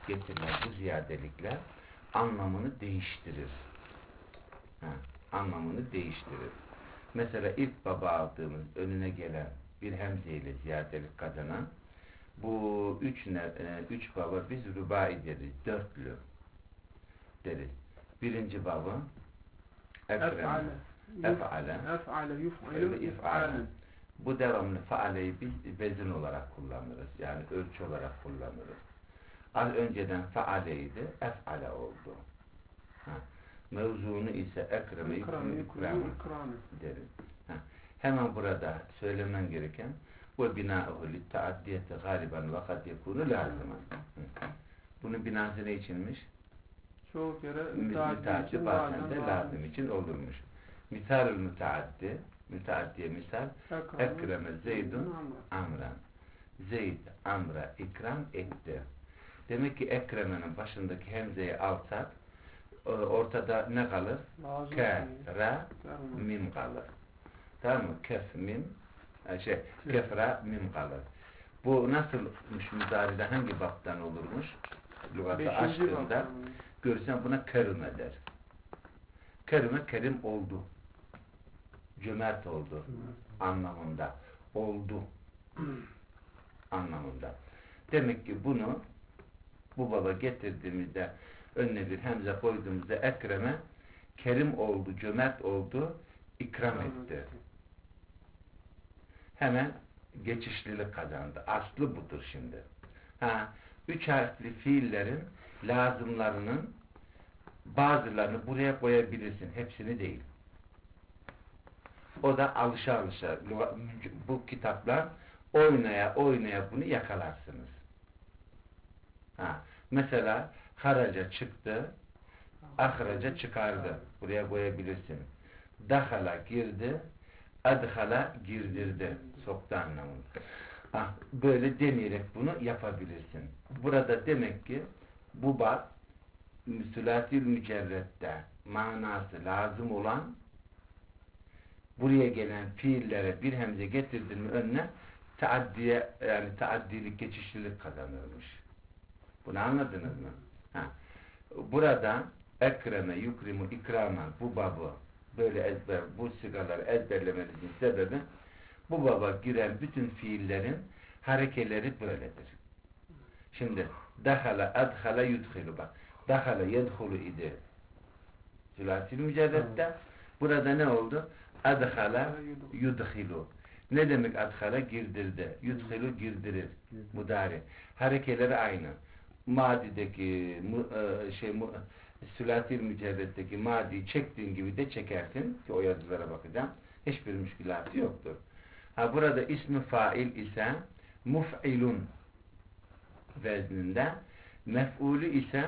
getirilen bu ziyadelikler anlamını değiştirir. Anlamını değiştirir. Mesela ilk baba aldığımız önüne gelen bir hemzeyle ziyadelik kazanan bu üç baba biz rübai deriz. Dörtlü deriz. Birinci baba ef'ale yuf'ilu if'ale. Bu devamlı faaleyi biz vezin olarak kullanırız. Yani ölçü olarak kullanırız. Az önceden faaleydi, ef'ale oldu. Mevzunu ise ekreme yukrimu deriz. Hemen burada söylemen gereken ve binâ'uhu litta'addiyeti galiben ve kad yekûnu lâzimen. Bunun binası ne içinmiş? Çoğu kere müteaddi bazen de lazım için olurmuş. Misal-ül müteaddiye misal ekreme zeydun amran. Zeyd amra ikram etti. Demek ki ekremenin başındaki hemzeyi alsak ortada ne kalır? Ke, ra, mim kalır. Tamam mı? Kef, mim kef, ra, mim kalır. Bu nasılmış müzaride hangi baptan olurmuş? Lügatı açtığında görürsen buna kerime der. Kerime kerim oldu. Cömert oldu anlamında. Oldu anlamında. Demek ki bunu bu baba getirdiğimizde önüne bir hemze koyduğumuzda ekreme kerim oldu, cömert oldu, ikram etti. Hemen geçişlilik kazandı. Aslı budur şimdi. Üç harfli fiillerin lazımlarının bazılarını buraya koyabilirsin. Hepsini değil. O da alışa bu kitaplar oynaya bunu yakalarsınız. Mesela haraca çıktı, ahraca çıkardı. Buraya koyabilirsin. Dahala girdi, adhala girdirdi. Soktu anlamında. Böyle deneyerek bunu yapabilirsin. Burada demek ki bu bab sülâsil mücerrette manası lazım olan buraya gelen fiillere bir hemze getirdin mi önüne taaddilik, geçişlilik kazanırmış. Bunu anladınız mı? Burada ekreme, yukrimu, ikramen bu babı böyle bu sigaları ezberlemenizin sebebi bu baba giren bütün fiillerin harekeleri böyledir. Şimdi dahala, adhala, yudhilu bak. Dahala, yedhulu idi. Sülâsil mücerrette. Burada ne oldu? Adhala, yudhilu. Ne demek adhala? Girdirdi. Yudhilu girdirir. Mudari. Harekeleri aynı. Madideki sülâsil mücerretteki madiyi çektiğin gibi de çekersin ki o yazılara bakacağım. Hiçbir müşkülatı yoktur. Burada ismi fail ise muf'ilun vezninde, mef'ulü ise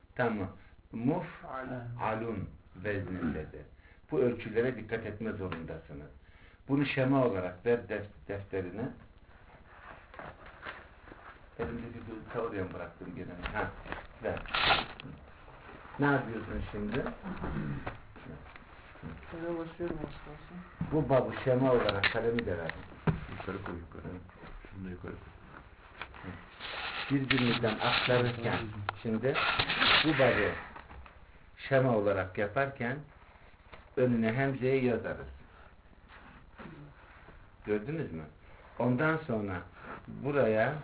muf'alun veznindedir. Bu ölçülere dikkat etme zorundasınız. Bunu şema olarak ver defterine. Elimdeki bir oraya bıraktım gene. Ver. Ne yapıyorsun şimdi? Şöyle başlıyorum aslında. Bu babı şema olarak kalemi de ver. Yukarı koy yukarı. Şunu da yukarı koy. Birbirimizden aktarırken şimdi bu babı şema olarak yaparken önüne hemzeyi yazarız. Gördünüz mü? Ondan sonra buraya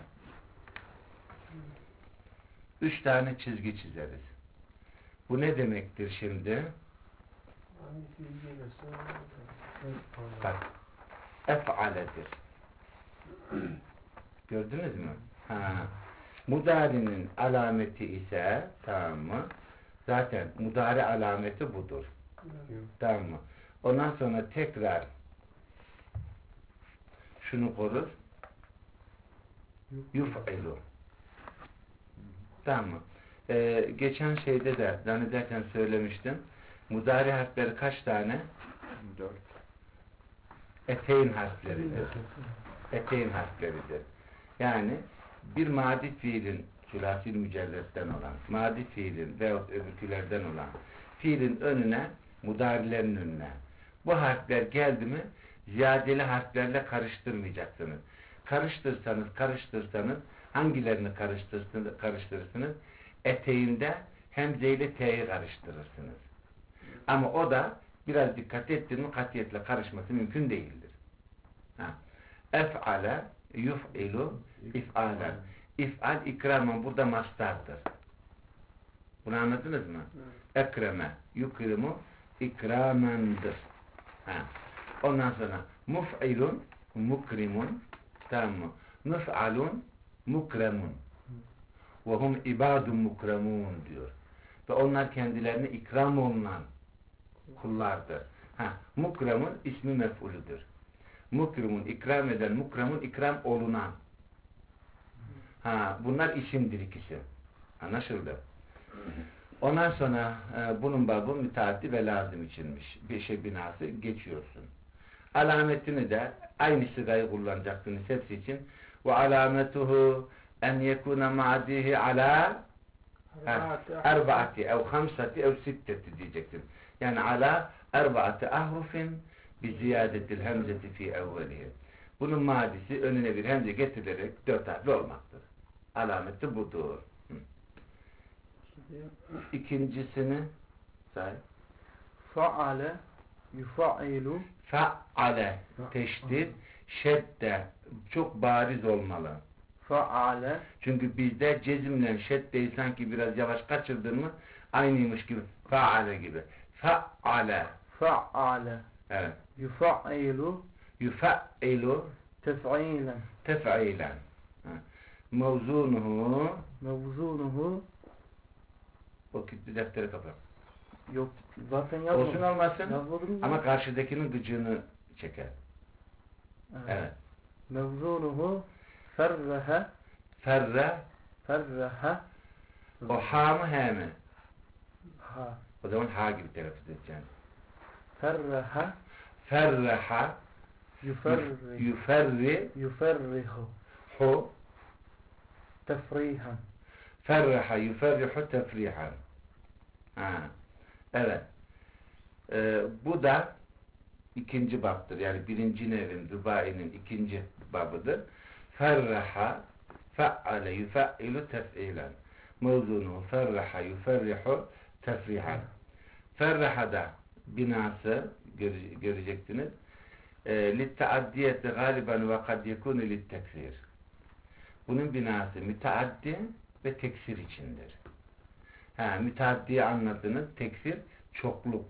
3 tane çizgi çizeriz. Bu ne demektir şimdi? Bak. Ef'aledir. Gördünüz mü? Mudari'nin alameti ise tamam mı? Zaten mudari alameti budur. Tamam mı? Ondan sonra tekrar şunu korur. Yuf'ilu. Tamam mı? Geçen şeyde de zannederken söylemiştim. Mudari harfleri kaç tane? 4. Eteyn harfleridir. Eteyn harfleridir. Yani bir madi fiilin sülâsil mücerretten olan, madi fiilin veyahut öbürkülerden olan fiilin önüne, mudarilerin önüne bu harfler geldi mi ziyadeli harflerle karıştırmayacaksınız. Karıştırsanız hangilerini karıştırırsınız? eteğinde hemze ile t'yi karıştırırsınız. Ama o da biraz dikkat ettin mi katiyetle karışması mümkün değildir. Ef'ale yuf'ilu if'alen. İf'al ikramen burada mastardır. Bunu anladınız mı? Ekreme yukrimu ikramendir. Ondan sonra muf'ilun mukrimun, tamam mı? Muf'alun mukremun ve hum ibadun mukremun diyor. Ve onlar kendilerine ikram olunan kullardır. Mukremun ismi mef'uludur. Mukrimun ikram eden, mukremun ikram olunan. Bunlar isimdir ikisi. Anlaşıldı. Ondan sonra bunun babı müteaddi ve lazım içinmiş. Bir şey binası geçiyorsun. Alametini de aynı sigayı kullanacaksınız hepsi için. Ve alametuhu en yekuna ma'dihi ala erbaati ev hamsati ev sitteti diyeceksin. Yani ala erbaati ahrufin bi ziyadetil hemzeti fi evvelihi. Bunun madisi önüne bir hemze getirilerek 4 harfli olmaktır. Alameti budur. İkincisini say. Fa'ale yufailu. Fa'ale teşdid, şedde çok bariz olmalı. Fa'ale. Çünkü bizde cezimle şeddeyi sanki biraz yavaş kaçırdın mı aynıymış gibi. Fa'ale gibi. Fa'ale. Fa'ale. Evet. Yufailu. Yufailu Tef'ilen. tef'ilen. Mevzunuhu. Mevzunuhu. O kilitli defteri kapat. Yok zaten yazmadım. Olsun olmasın Yazmadım ama karşıdakinin gıcığını çeker. Evet. Mevzunuhu ferrehe. Ferre. Ferrehe. O ha mı he mi? Ha. O zaman ha gibi telaffuz edeceksin. Ferrehe. Ferreha. Yuferri. Yuferri. Yuferrihu. Hu. Tefrihan. Ferreha yuferrihu tefrihan. Evet. Bu da ikinci babdır. Yani birinci nevin, rübainin ikinci babıdır. Ferreha fe'ale yufe'ilu tef'ilen. Mevzunu ferreha yuferrihu tefrihan. Ferreha'da binası göreceksiniz. Litteaddiyeti galiben ve kad yekunu littekfir. Bunun binası müteaddi ve teksir içindir. Müteaddiye anladığınız tekfir çokluk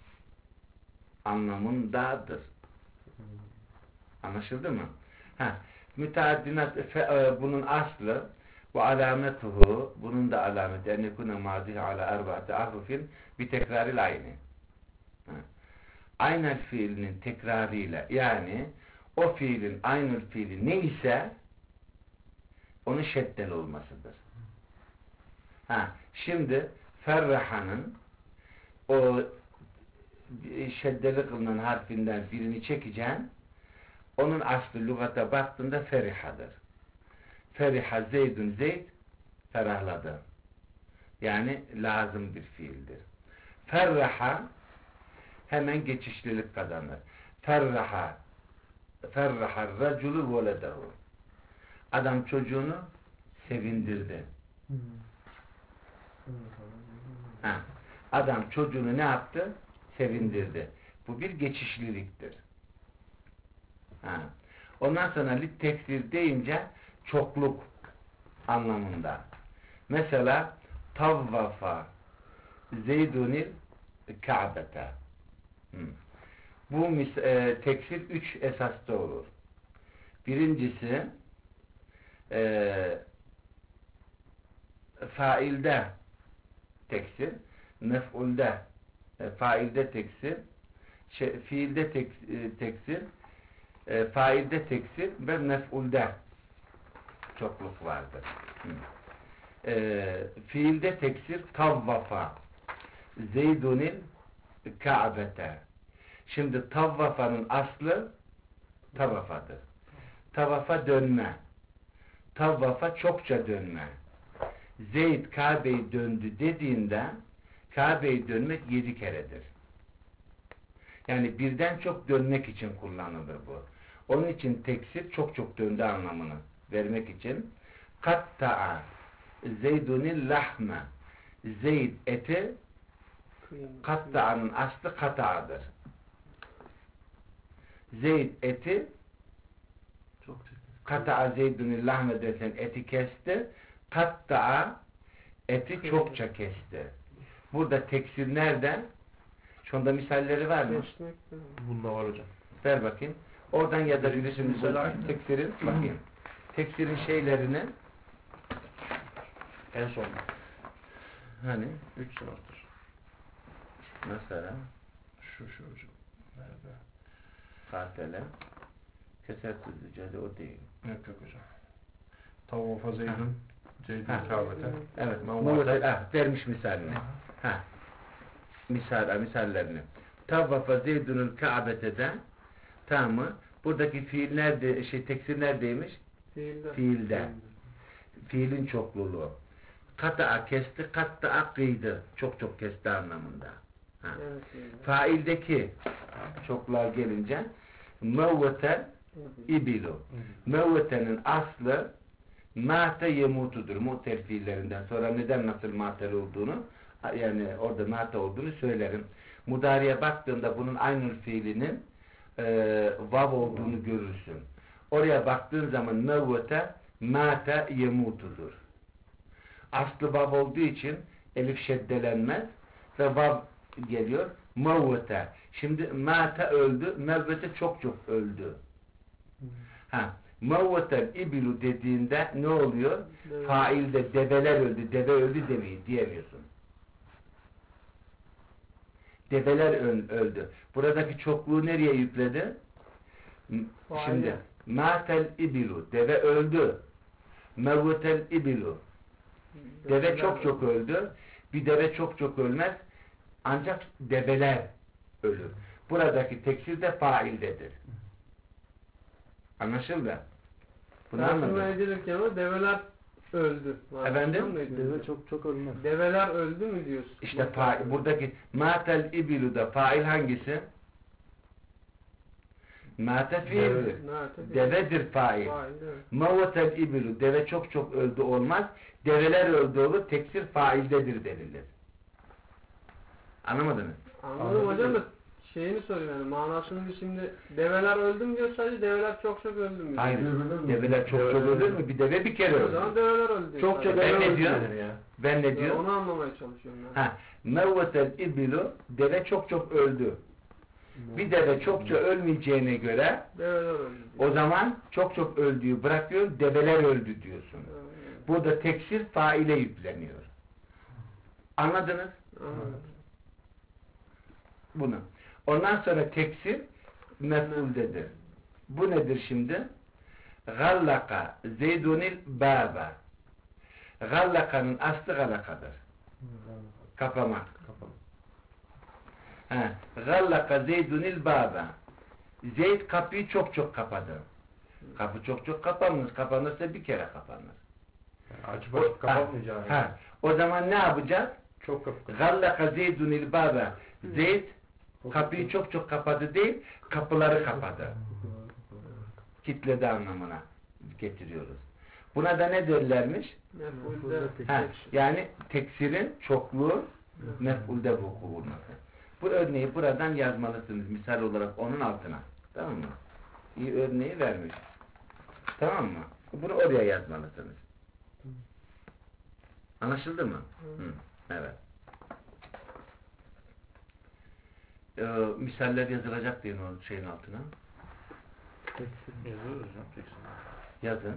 anlamındadır. Anlaşıldı mı? Müteaddinat bunun aslı ve alametuhu, bunun da alameti en yekune madihi ala erbaati ahrufin bi tekraril ayni. Aynel fiilinin tekrarıyla, yani o fiilin aynel fiili neyse onun şeddeli olmasıdır. Şimdi Ferraha'nın o şeddeli kılınan harfinden birini çekeceksin. Onun aslı lügata baktığında ferihadır. Feriha zeydun zeyd, ferahladı. Yani lazım bir fiildir. Ferraha hemen geçişlilik kazanır. Ferraha raculu voledahu. Adam çocuğunu sevindirdi. Adam çocuğunu ne yaptı? Sevindirdi. Bu bir geçişliliktir. Ondan sonra litteksir deyince çokluk anlamında. Mesela tavvafa zeydunil ka'bete. Bu teksir 3 esasta olur. Birincisi failde teksir, mef'ulde failde teksir, fiilde teksir, failde teksir ve mef'ulde çokluk vardır. Fiilde teksir tavvafa zeydunil ka'bete. Şimdi tavvafanın aslı tavafadır. Tavafa dönme. Tavvafa çokça dönme. Zeyd Kabe'yi döndü dediğinde Kabe'yi dönmek 7 keredir. Yani birden çok dönmek için kullanılır bu. Onun için teksir çok çok döndü anlamını vermek için katta'a Zeydunil lahme. Zeyd eti, katta'nın aslı kata'dır. Zeyd eti, Çok çekti. kata'a zeydunil lahme desen eti kesti, katta'a eti çokça kesti. Burada teksir nerede? Şunda misalleri var mı? Bunda var hocam. Ver bakayım. Oradan ya da birisini Misal bul. aynı. Teksirin bakayım. Teksirin şeylerini En son. hani 3 sınıftır. mesela Şu hocam. Nerede? katele kesertüzücede o değil. Yok hocam. Tavafa Zeydun. Zeydun Ha. kâbete. Evet. Mevvate. Vermiş misalini. Ha. Misallerini. Tavafa Zeydun'un Ka'betede tamam mı? Buradaki fiil nerede? Teksir neredeymiş? Fiilde. Fiilin çokluluğu. Kata'a kesti, katta'a kıydı. Çok kesti anlamında. Ha. Faildeki çokluğa gelince mevvete ibilu. Mevvetenin aslı mâte yemutudur. Mu'tel fiillerinden sonra neden nasıl mâtel olduğunu yani orada mâte olduğunu söylerim. Mudariye baktığında bunun aynı fiilinin vav olduğunu görürsün. Oraya baktığın zaman mevvete mâte yemutudur. Aslı vav olduğu için elif şeddelenmez ve vav geliyor. Mevvete. Şimdi mâte öldü, mevvete çok öldü. Ha, mevvetel ibilu dediğinde ne oluyor? Failde develer öldü, deve öldü diyemiyorsun. Develer öldü. Buradaki çokluğu nereye yükledi? Şimdi mâtel ibilu, deve öldü. Mevvetel ibilu, deve çok öldü. Bir deve çok ölmez. Ancak develer ölür. Buradaki teksir de faildedir. Anlaşıldı? Bunu anladın? Edilirken o develer öldü. Efendim? Deve çok ölmez. Develer öldü mü diyorsun? İşte buradaki mâtel ibilu'da fail hangisi? Mâte fiildir. Devedir fail. Mevvetel ibilu, deve çok öldü olmaz. Develer öldü olur. Teksir faildedir denilir. Anlamadınız? Anladım hocam da şeyini soruyorum yani manasını biz şimdi develer öldü mü diyor sadece develer çok öldü mü diyor? Hayır. Develer çok ölür mü? Bir deve bir kere O ölür. zaman develer öldü diyor. Çok sadece. ben ne diyorum? Ya. Ben ne diyorum? Onu anlamaya çalışıyorum yani. Ha, mevvetel ibilu, deve çok öldü. Bir deve çokça ölmeyeceğine göre Develer öldü o diyor. zaman çok öldüğü bırakıyor, develer öldü diyorsun. Burada teksir faile yükleniyor. Anladınız? Anladım. Bunu. Ondan sonra teksir mef'uldedir. Bu nedir şimdi? Gallaka zeydunil baba. Gallaka'nın aslı galakadır. Kapamak. Gallaka zeydunil baba. Zeyd kapıyı çok kapadı. Kapı çok kapanmaz. Kapanırsa bir kere kapanır. Yani açıp kapatmayacağım. O zaman ne yapacağız? Çok kapalı. Gallaka zeydunil baba. Zeyd kapıyı çok kapadı değil, kapıları kapadı. Kitledi anlamına getiriyoruz. Buna da ne derlermiş? Mef'ulde. Yani teksirin çokluğu mef'ulde vuku bulması. Bu örneği buradan yazmalısınız misal olarak onun altına. Tamam mı? İyi örneği vermiş. Tamam mı? Bunu oraya yazmalısınız. Anlaşıldı mı? Hı. Evet. Misaller yazılacak diye o şeyin altına. Yazıyoruz hocam. Teksin. Yazın.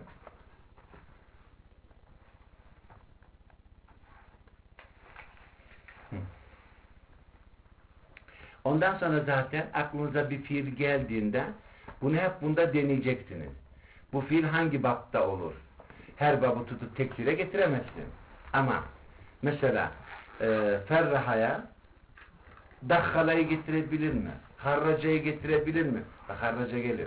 Ondan sonra zaten aklınıza bir fiil geldiğinde bunu hep bunda deneyeceksiniz. Bu fiil hangi bapta olur? Her babı tutup teksire getiremezsin. Ama mesela ferrahaya dakhalayı getirebilir mi? Harracayı getirebilir mi? Harraca gelir.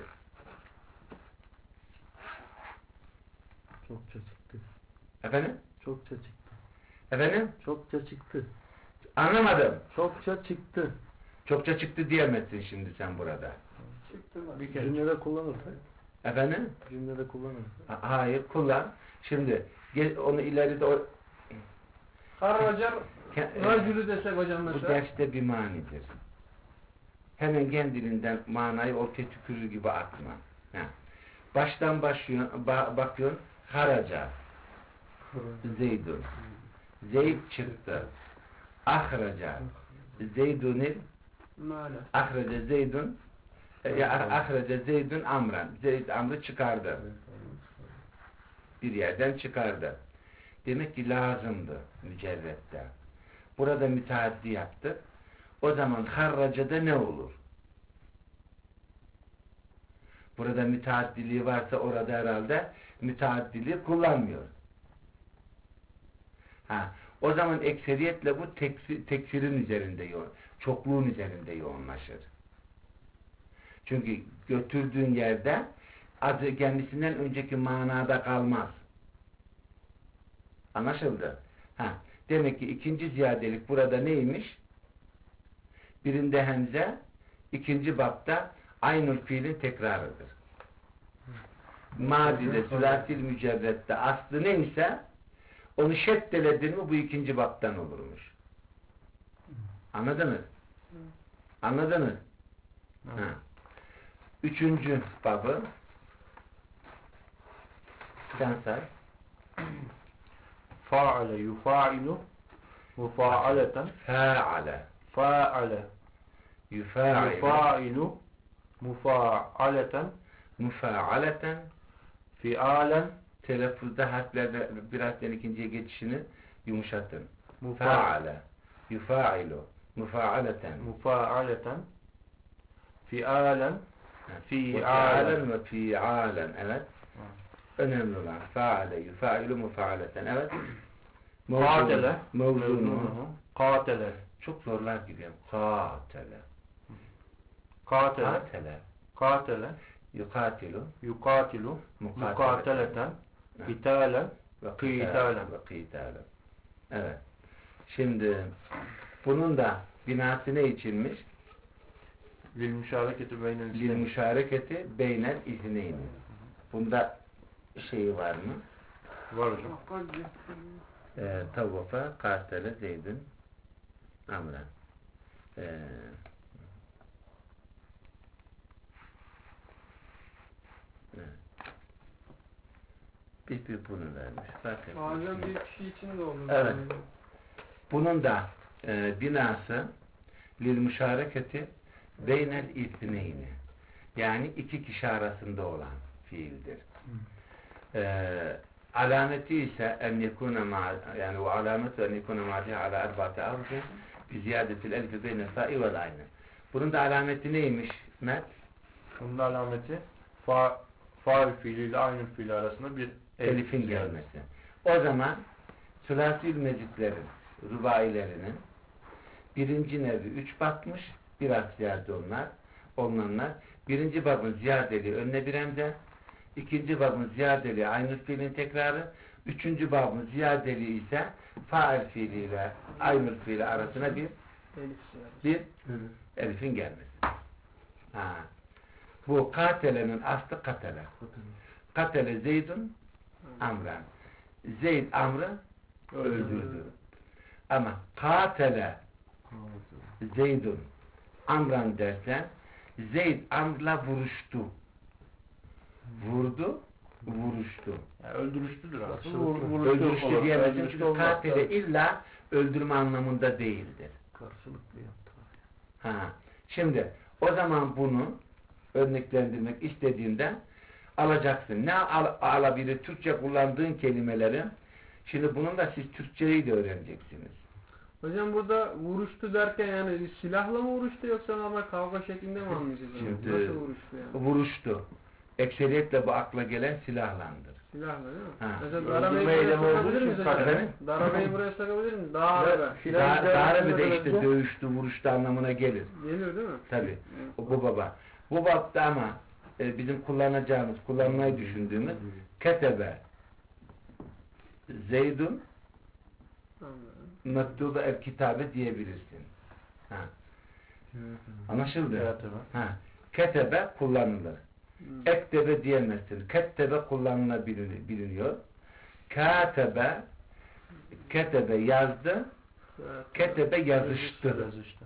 Çokça çıktı. Efendim? Çokça çıktı. Efendim? Çokça çıktı. Anlamadım. Çokça çıktı. Çokça çıktı diyemezsin şimdi sen burada. Bir kere. Cümlede kullanırsak. Efendim? Cümlede kullanın. Hayır, kullan. Şimdi onu ileride Harracar Ke- racülü desek hocam bu mesela. derste bir manidir. Hemen kendiliğinden manayı ortaya tükürür gibi atma. Ha. Baştan başlıyor, bakıyorsun. Haraca. Zeydun. Zeyd çıktı. Ahraca. Zeydunil. Mâle. Ahraca Zeydun. Ahraca Zeydun amran. Zeyd amrı çıkardı. Bir yerden çıkardı. Demek ki lazımdı mücerrette. Burada müteaddi yaptı. O zaman harracada ne olur? Burada müteaddiliği varsa orada herhalde müteaddiliği kullanmıyor. O zaman ekseriyetle bu tekfirin üzerinde çokluğun üzerinde yoğunlaşır. Çünkü götürdüğün yerde kendisinden önceki manada kalmaz. Anlaşıldı? Demek ki ikinci ziyadelik burada neymiş? Birinde hemze, ikinci bapta aynı fiilin tekrarıdır. Madide, sülasil mücerrette aslı neyse onu şeddeledin mi bu ikinci baptan olurmuş. Anladınız? Anladınız? Üçüncü babı sen say. Fa'ale yufa'ilu mufa'aleten Fa'ale fa'ale yufa'ilu mufa'aleten mufa'aleten fi'alen telaffuzda harflerde bir harften ikinciye geçişini yumuşatın. Mufa- Fa'ale yufa'ilu mufa'aleten mufa'aleten fi'alen fi'alen ve fi'alen, evet. Önemli olan fa'ale yufa'ilu mufa'aleten, evet. Katele Mevzunu katele çok zorlar gidiyorum. Katele katele katele katele yukatilu yukatilu mukateleten kitalen ve Qitalen. qitalen. Evet. Şimdi bunun da binası ne içinmiş? lil müşareketi beynel Lil isneyni. müşareketi beynel izneyni. Bunda şeyi var mı? Var hocam. Tavafa katele Zeyd'in amren. Bir bunu vermiş. Zaten Bazen bir kişi için de olur. Evet. Bunun da binası lil müşareketi beynel ithneyni. Yani iki kişi arasında olan fiildir. Alameti ise en yekune yani o alametu en yekune ma'diha ala erba'ti arzi bi ziyadetil elifi beynel fa'i vel ayni. Bunun da alameti neymiş Mert? Bunun alameti fail fiiliyle aynı fiil arasında bir Elifin gelmesi. O zaman sülasil mezitlerin, rubailerinin birinci nevi 3 batmış, biraz ziyade olunanlar. Birinci babın ziyadeliği önüne bir hemze, ikinci babın ziyadeliği aynı fiilin tekrarı, üçüncü babın ziyadeliği ise fail fiiliyle aynı fiili arasına bir elifin gelmesi. Bu katelenin aslı katele. Katele Zeydun amran. Zeyd amrı öldürdü. Ama katele Zeydun amran dersen Zeyd amrla vuruştu. Vurdu, vuruştu. Yani öldürüştüdür aslında. Öldürüştü diyemezsin çünkü katile illa öldürme anlamında değildir. Karşılıklı yaptı. Şimdi o zaman bunu örneklendirmek istediğinde alacaksın. Ne alabilir? Türkçe kullandığın kelimeleri. Şimdi bunun da siz Türkçeyi de öğreneceksiniz. Hocam burada vuruştu derken yani silahla mı vuruştu yoksa normal kavga şeklinde mi anlayacağız? Şimdi, nasıl vuruştu yani? Vuruştu. Ekseriyetle bu akla gelen silahlandır. Silahla değil mi? Ha. Mesela Öldürme darabeyi buraya eylemi olduğu sokabilir için miyiz hocam? efendim? Darabeyi buraya sokabilir miyiz? Darbe. Darbe de işte dövüştü, vuruştu anlamına gelir. Geliyor değil mi? Tabii. Bu baba. Bu babda ama bizim kullanmayı düşündüğümüz ketebe Zeydun mektube el kitabe diyebilirsin. Anlaşıldı? Evet, evet. Ketebe kullanılır. Ektebe diyemezsin. Kettebe kullanılabiliyor. Katebe, ketebe yazdı. Ketebe yazıştı. Yazıştı.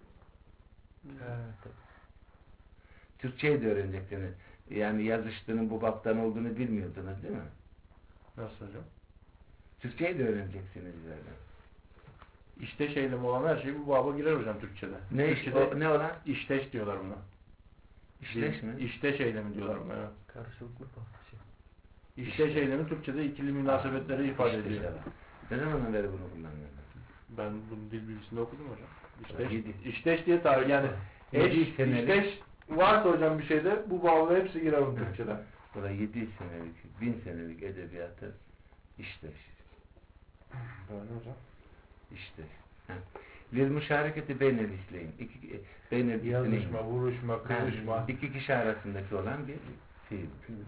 Evet. Türkçeyi de öğrenecektiniz. Yani yazıştığının bu baptan olduğunu bilmiyordunuz değil mi? Nasıl hocam? Türkçeyi de öğreneceksiniz böyle. İşteş eylemi olan her şey bu baba girer hocam Türkçe'de. Ne iş, Türkçe'de ne olan? işteş diyorlar buna. İşleş mi? İşteş eylemi diyorlar buna. Evet. Karşılıklı şey. İşteş eylemi Türkçe'de ikili münasebetleri ifade İşteş ediyor. adam. Ne zamandan beri bunu kullanıyorsun? Ben bunu dil bilgisinde okudum hocam. İşteş, Yedi. işteş diye tarih yani Yedi eş, senelik. işteş varsa hocam bir şeyde bu bağlı hepsi girer onun Türkçe'de. Bu da 700 senelik, 1000 senelik edebiyatı işleş. Böyle hocam. İşte. Lil müşareketi beynel isleyin. Beynel Yazışma, vuruşma, kırışma. İki kişi arasındaki olan bir fiil.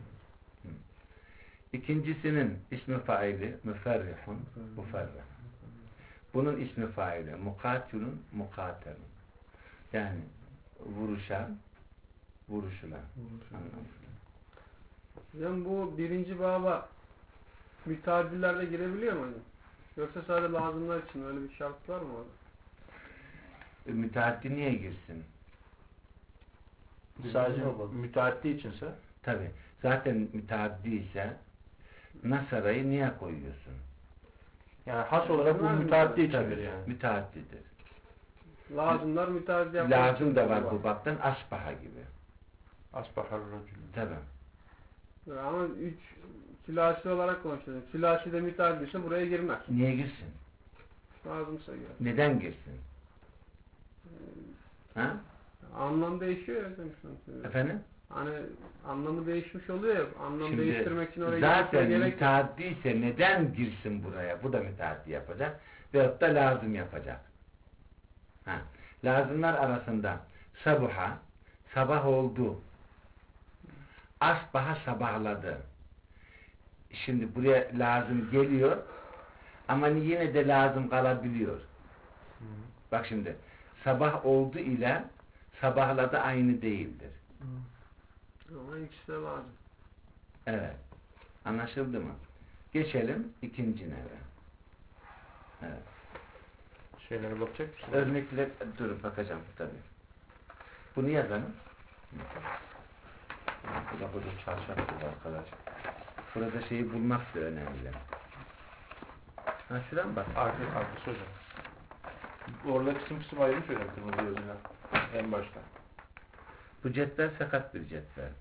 İkincisinin ismi faili müferrihun, muferrih. Bunun ismi faili mukatilun, mukatelun. Yani vuruşan, vuruşulan. Hocam bu birinci baba müteaddillerle girebiliyor mu hocam? Yoksa sadece lazımlar için öyle bir şart var mı orada? Müteaddi niye girsin? Sadece müteaddi içinse Tabi. Zaten müteaddi ise Nasara'yı niye koyuyorsun? yani has olarak bu müteaddi içindir Tabii, yani. müteaddidir. Lazımlar müteaddi yapmak Lazım için da var var. bu baktan asbaha gibi. Asbahar racülü. Tabi. Ama üç sülasi olarak konuşuyoruz. Sülasi de müteaddi ise buraya girmez. Niye girsin? Lazımsa girer. Neden girsin? Ha? Anlam değişiyor ya hocam. Efendim? Hani anlamı değişmiş oluyor ya. Anlam Şimdi değiştirmek için oraya zaten gerek yok. müteaddi ise neden girsin buraya? Bu da müteaddi yapacak. Veyahut da lazım yapacak. Ha. Lazımlar arasında sabuha, sabah oldu. Asbaha sabahladı. Şimdi buraya lazım geliyor ama yine de lazım kalabiliyor. Bak şimdi sabah oldu ile sabahladı aynı değildir. Ama ikisi de lazım. Evet. Anlaşıldı mı? Geçelim ikinci neve. Evet. Şeylere bakacak mısın? Örnekler, dur bakacağım tabii. Bunu yazalım. Burada çarşaf var arkadaş. Burada şeyi bulmak da önemli. Ha şuradan mı bak? Arkası hocam. Orada kısım ayrılmış hocam kırmızı yazıyla. En başta. Bu cetvel sakat bir cetvel.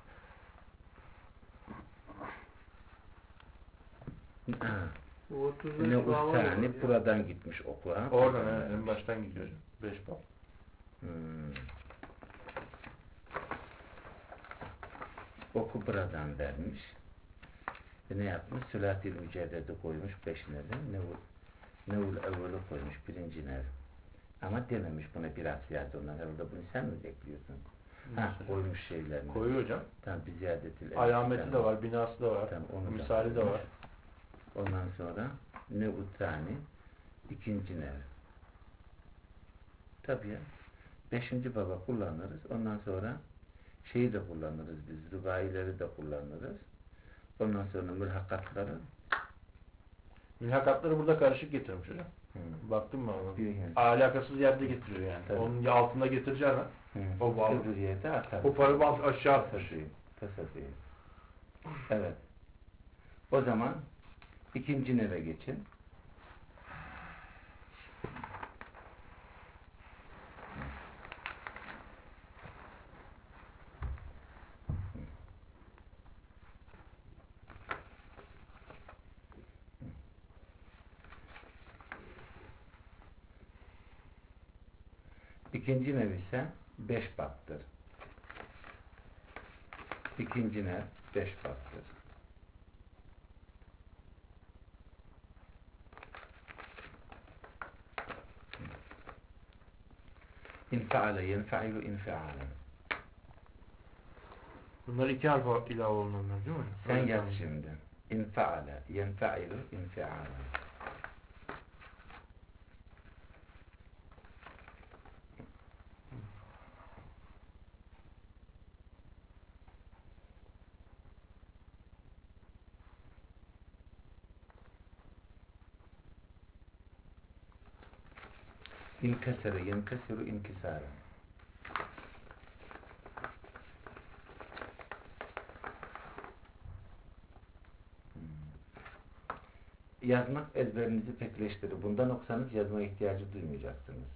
Ha. Bu 35 Ne bağlı var ustani ya. buradan gitmiş oku ha. Oradan en baştan gidiyor hocam. 5 bal. Oku buradan vermiş. Ne yapmış? Sülatil mücerrede koymuş 5 nevden. Nevul evvelu koymuş 1. nev. Ama dememiş buna biraz ziyade ondan. Herhalde bunu sen mi bekliyorsun? Ha koymuş şeylerini. Koyuyor hocam. Tamam bir ziyadetil. Alameti de var, binası da var. Tamam, onu da misali de koymuş. var. Ondan sonra ne utani 2. nev. Tabii ya. 5. baba kullanırız. Ondan sonra şeyi de kullanırız biz. Rubaileri de kullanırız. Ondan sonra mülhakatları. Mülhakatları burada karışık getirmiş hocam. Baktın mı ona? Alakasız yerde getiriyor yani. Tabii. Onun altında getireceğine o bağlı. Öbür yerde atar. O parayı aşağı atmış. Tasarıyı. Evet. O zaman 2. neve geçin. İkinci nev ise 5 baktır. 2. nev 5 baktır. İnfa'ale yenfa'ilu infi'alen. Bunlar 2 harf ilave olunanlar değil mi? Sen Öyle yaz sanırım. şimdi. İnfa'ale yenfa'ilu infi'alen. İnkesere yenkesiru inkisaren. Yazmak ezberinizi pekleştirir. Bundan okusanız yazma ihtiyacı duymayacaksınız.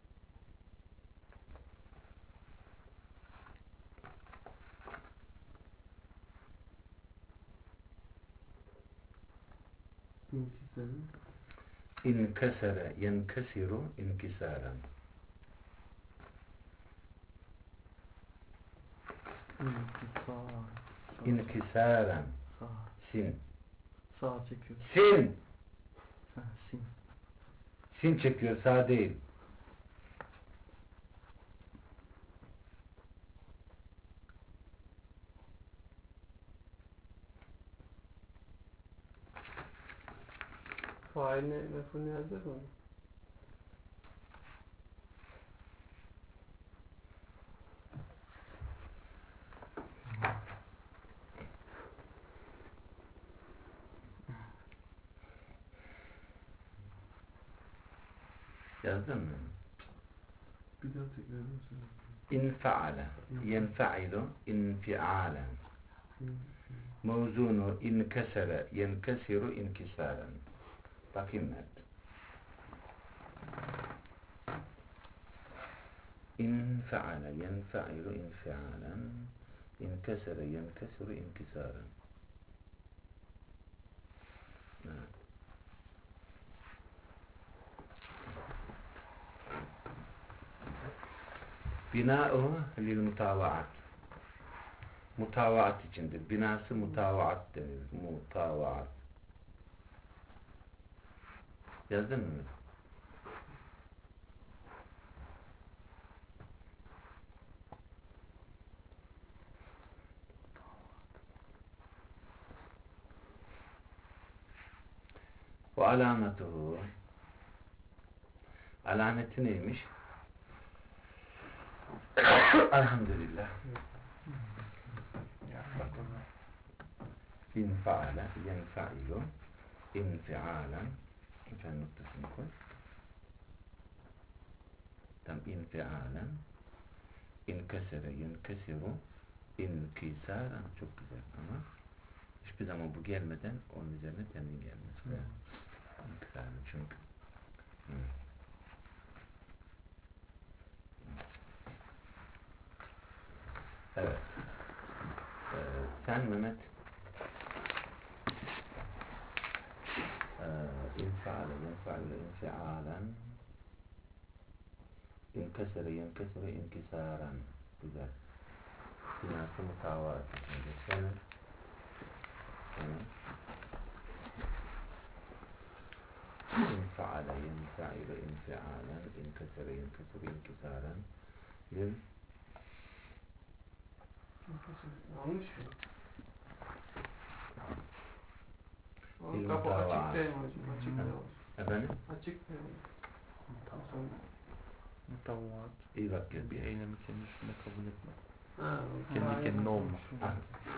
İnkesere yenkesiru inkisaren. İnkisaren. Sağ. Sin. Sağ çekiyor. Sin. Ha, sin. Sin çekiyor, sağ değil. Failine mefhulünü yazacağız mı? Yazdın mı? Bir daha tekrar edersin. İnfaale. Yenfailu infialen. Mevzunu inkesere yenkesiru inkisaren. Bakayım net. İnfaale yenfailu infialen. İnkesere yenkesiru inkisaren. Evet. Bina'u lil mutavaat. Mutavaat içindir. Binası mutavaat denir. Mutavaat. Yazdın mı? Ve alametuhu. Alameti neymiş? Elhamdülillah. İnfaale, yenfailu, infialen. Efendim noktasını koy. Tam infialen, inkesere, yenkesiru, inkisaren. Çok güzel ama hiçbir zaman bu gelmeden onun üzerine temin gelmez. İnkisaren çünkü. Evet. Sen Mehmet infiale, yenfailu, infialen, inkesere, yenkesiru, inkisaren. Güzel. Binası mutavaat. Senin infiale, yenfailu, infialen, inkesere, yenkesiru, inkisaren. Lil Yanlış mı? İlmi Kapı dava. açık değil mi hocam? Açık değil mi? efendim? Açık değil mi? Mutavaat. İyi bak Bir gözüye. eylemi kendi üstünde kabul etme. Ha, Kendi kendine olma. Ah.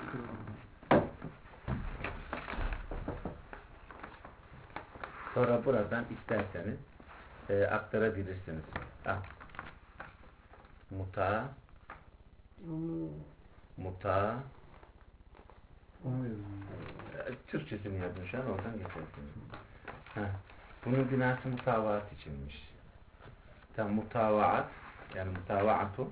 Sonra buradan isterseniz aktarabilirsiniz. Ah. Muta Türkçesini yazın şu an, oradan geçersiniz. Bunun binası mutavaat içinmiş. Tam mutavaat yani mutavaatu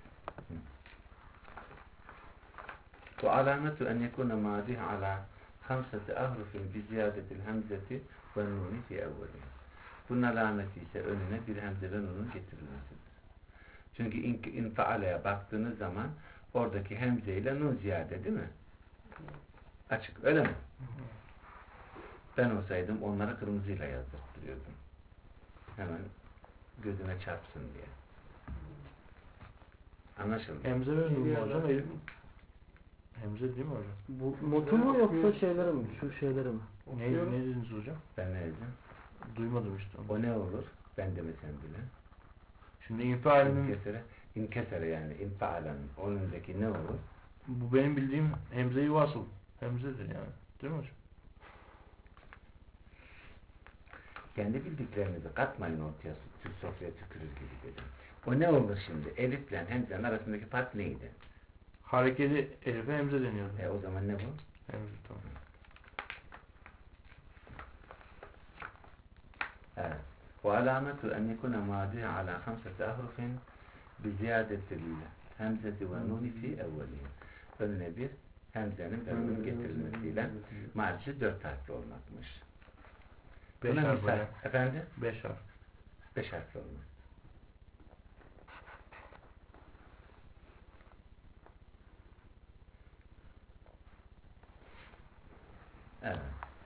ve alametu en yekuna madih ala 5 ahrufin bi ziyadeti hamzeti ve nuni fi evvelihi. Bunun alameti ise önüne bir hamze ve nunun getirilmesidir. Çünkü infaale'ye baktığınız zaman oradaki hemze ile nun ziyade değil mi? Açık öyle mi? Ben olsaydım onlara kırmızıyla yazdırtıyordum. Hemen gözüne çarpsın diye. Anlaşıldı. Hemze ve nun mu hocam? Hemze değil mi hocam? Bu notu mu yoksa şeylere mi? Şu şeylere mi? Ne dediniz hocam? Ben ne dedim? Duymadım işte onu. O ne olur? Ben demesem bile. Şimdi infialinin İnkesere yani infaalen önündeki ne olur? bu benim bildiğim hemze-i vasıl. Hemzedir yani. Değil mi hocam? Kendi bildiklerinizi katmayın ortaya sofraya tükürür gibi dedim. O ne olur şimdi? Elif'le hemzenin arasındaki fark neydi? Harekeli Elif'e hemze deniyordu. O zaman ne bu? Hemze, tamam. Evet. وعلامة أن يكون ماضيا على 5 أحرف بزيادة الهمزة والنون في أوله. Önüne bir hemzenin ve nunun getirilmesiyle maalesef 4 harfli olmakmış. 5 Buna harf misal, hocam. efendim? 5 harf. 5 harfli olmak. Evet.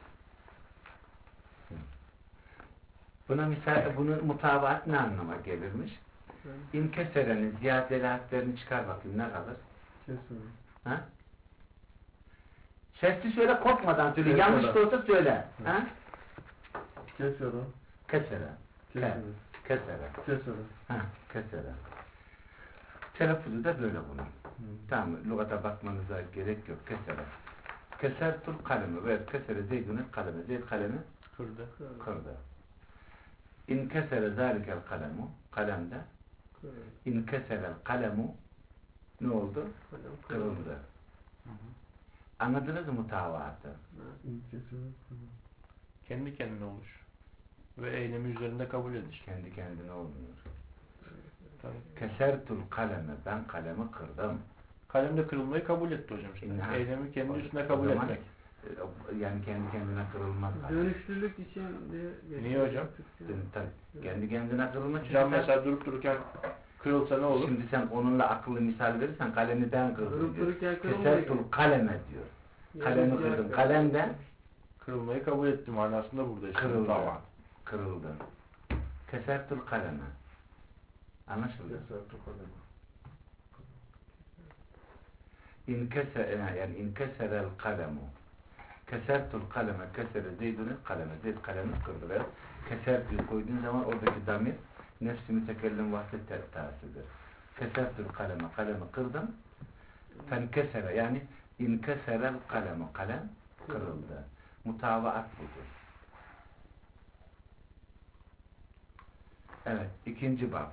Buna misal, bunun mutabaat ne anlama gelirmiş? İnkeserenin ziyadeli harflerini çıkar bakayım, ne kalır? Kesin. Ha? Sesli söyle, korkmadan söyle. Kesera. Yanlış da olsa söyle. Ha? Kesera. Kesera. Kesera. Kesera. Kesera. Ha, kesera. Telaffuzu da böyle bunun. Tamam mı? Lügata bakmanıza gerek yok. Kesera. Kesertul kalemi ve kesere zeydunun kalemi. Zeyd kalemi Kırdı. kırdı. İn kesere zalikel kalemu. Kalemde. İn keserel kalemu ne oldu? Kırıldı. Anladınız mı mutavatı? Kesera. Kendi kendine olur. Ve eylemi üzerinde kabul edilir. Kendi kendine olmuyor. Tabii. Kesertul kaleme. Ben kalemi kırdım. Kalem de kırılmayı kabul etti hocam işte. İnha. Eylemi kendi O- üstüne o kabul zaman, etmek. Yani kendi kendine kırılmaz. Dönüşlülük için diye Niye hocam? Tabii. Kendi kendine kırılmaz. Çünkü Cam sen- mesela durup dururken kırılsa ne olur? Şimdi sen onunla akıllı misal verirsen kalemiden kırdın Durup diyor. dururken kırılmıyor Kesertul ki. kaleme diyor. Kalemi kırdım. Kalemden Kırılmayı kabul etti manasında burada işte. kırıldı. Tamam. Kırıldı. Kesertul kaleme. Anlaşıldı? Kesera. Toparlayın. Yani inkeserel kalemu. Kesertul kaleme. Kesere zeydunun kaleme. Zeyd kalemi kırdı. Ve kesertül koyduğun zaman oradaki damir nefs-i mütekellim vahdet tersidir. Kesertül kaleme. Kalemi kırdım. Fenkesere yani inkeserel kalemu. Kalem kırıldı. Mutavaat budur. Evet. İkinci bab.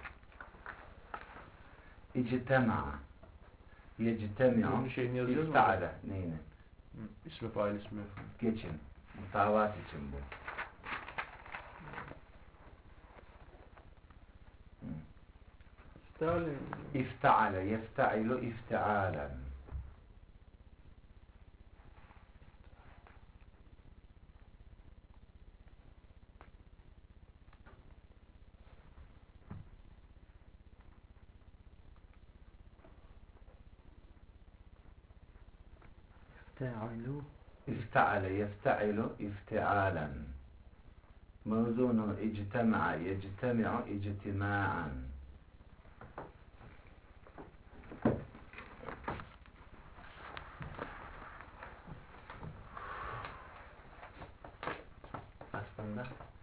İctema'a. Yectemi'a. Bunun şeyini yazıyoruz mu? İfta'ale. Neyini? İsmi fail ismi mef'ul. Geçin. Mutavat için bu. Stalin. İfta'ale. Yefta'ilu ifti'alen. Te'alu. İfta'ale. Yefta'ilu ifti'alen. Mevzunu ictema'a. Yectemi'u ictima'an. Aslında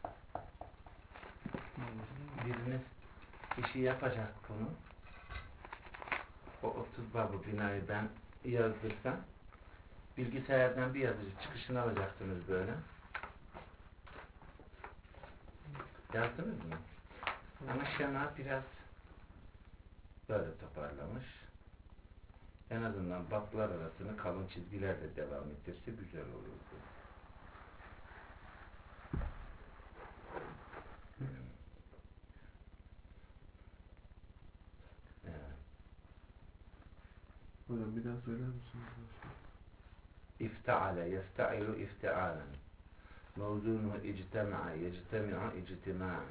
biriniz işi yapacak bunu. O 30 babı binayı ben yazdırsam bilgisayardan bir yazıcı çıkışını alacaksınız böyle. Yazdınız mı? Ama Şena biraz böyle toparlamış. En azından bablar arasını kalın çizgilerle devam ettirse güzel olurdu. Evet. Hocam bir daha söyler misiniz? İfta'ale, yefta'ilu ifti'alen. Mevzunuhu ictema'a, yectemi'u ictima'an.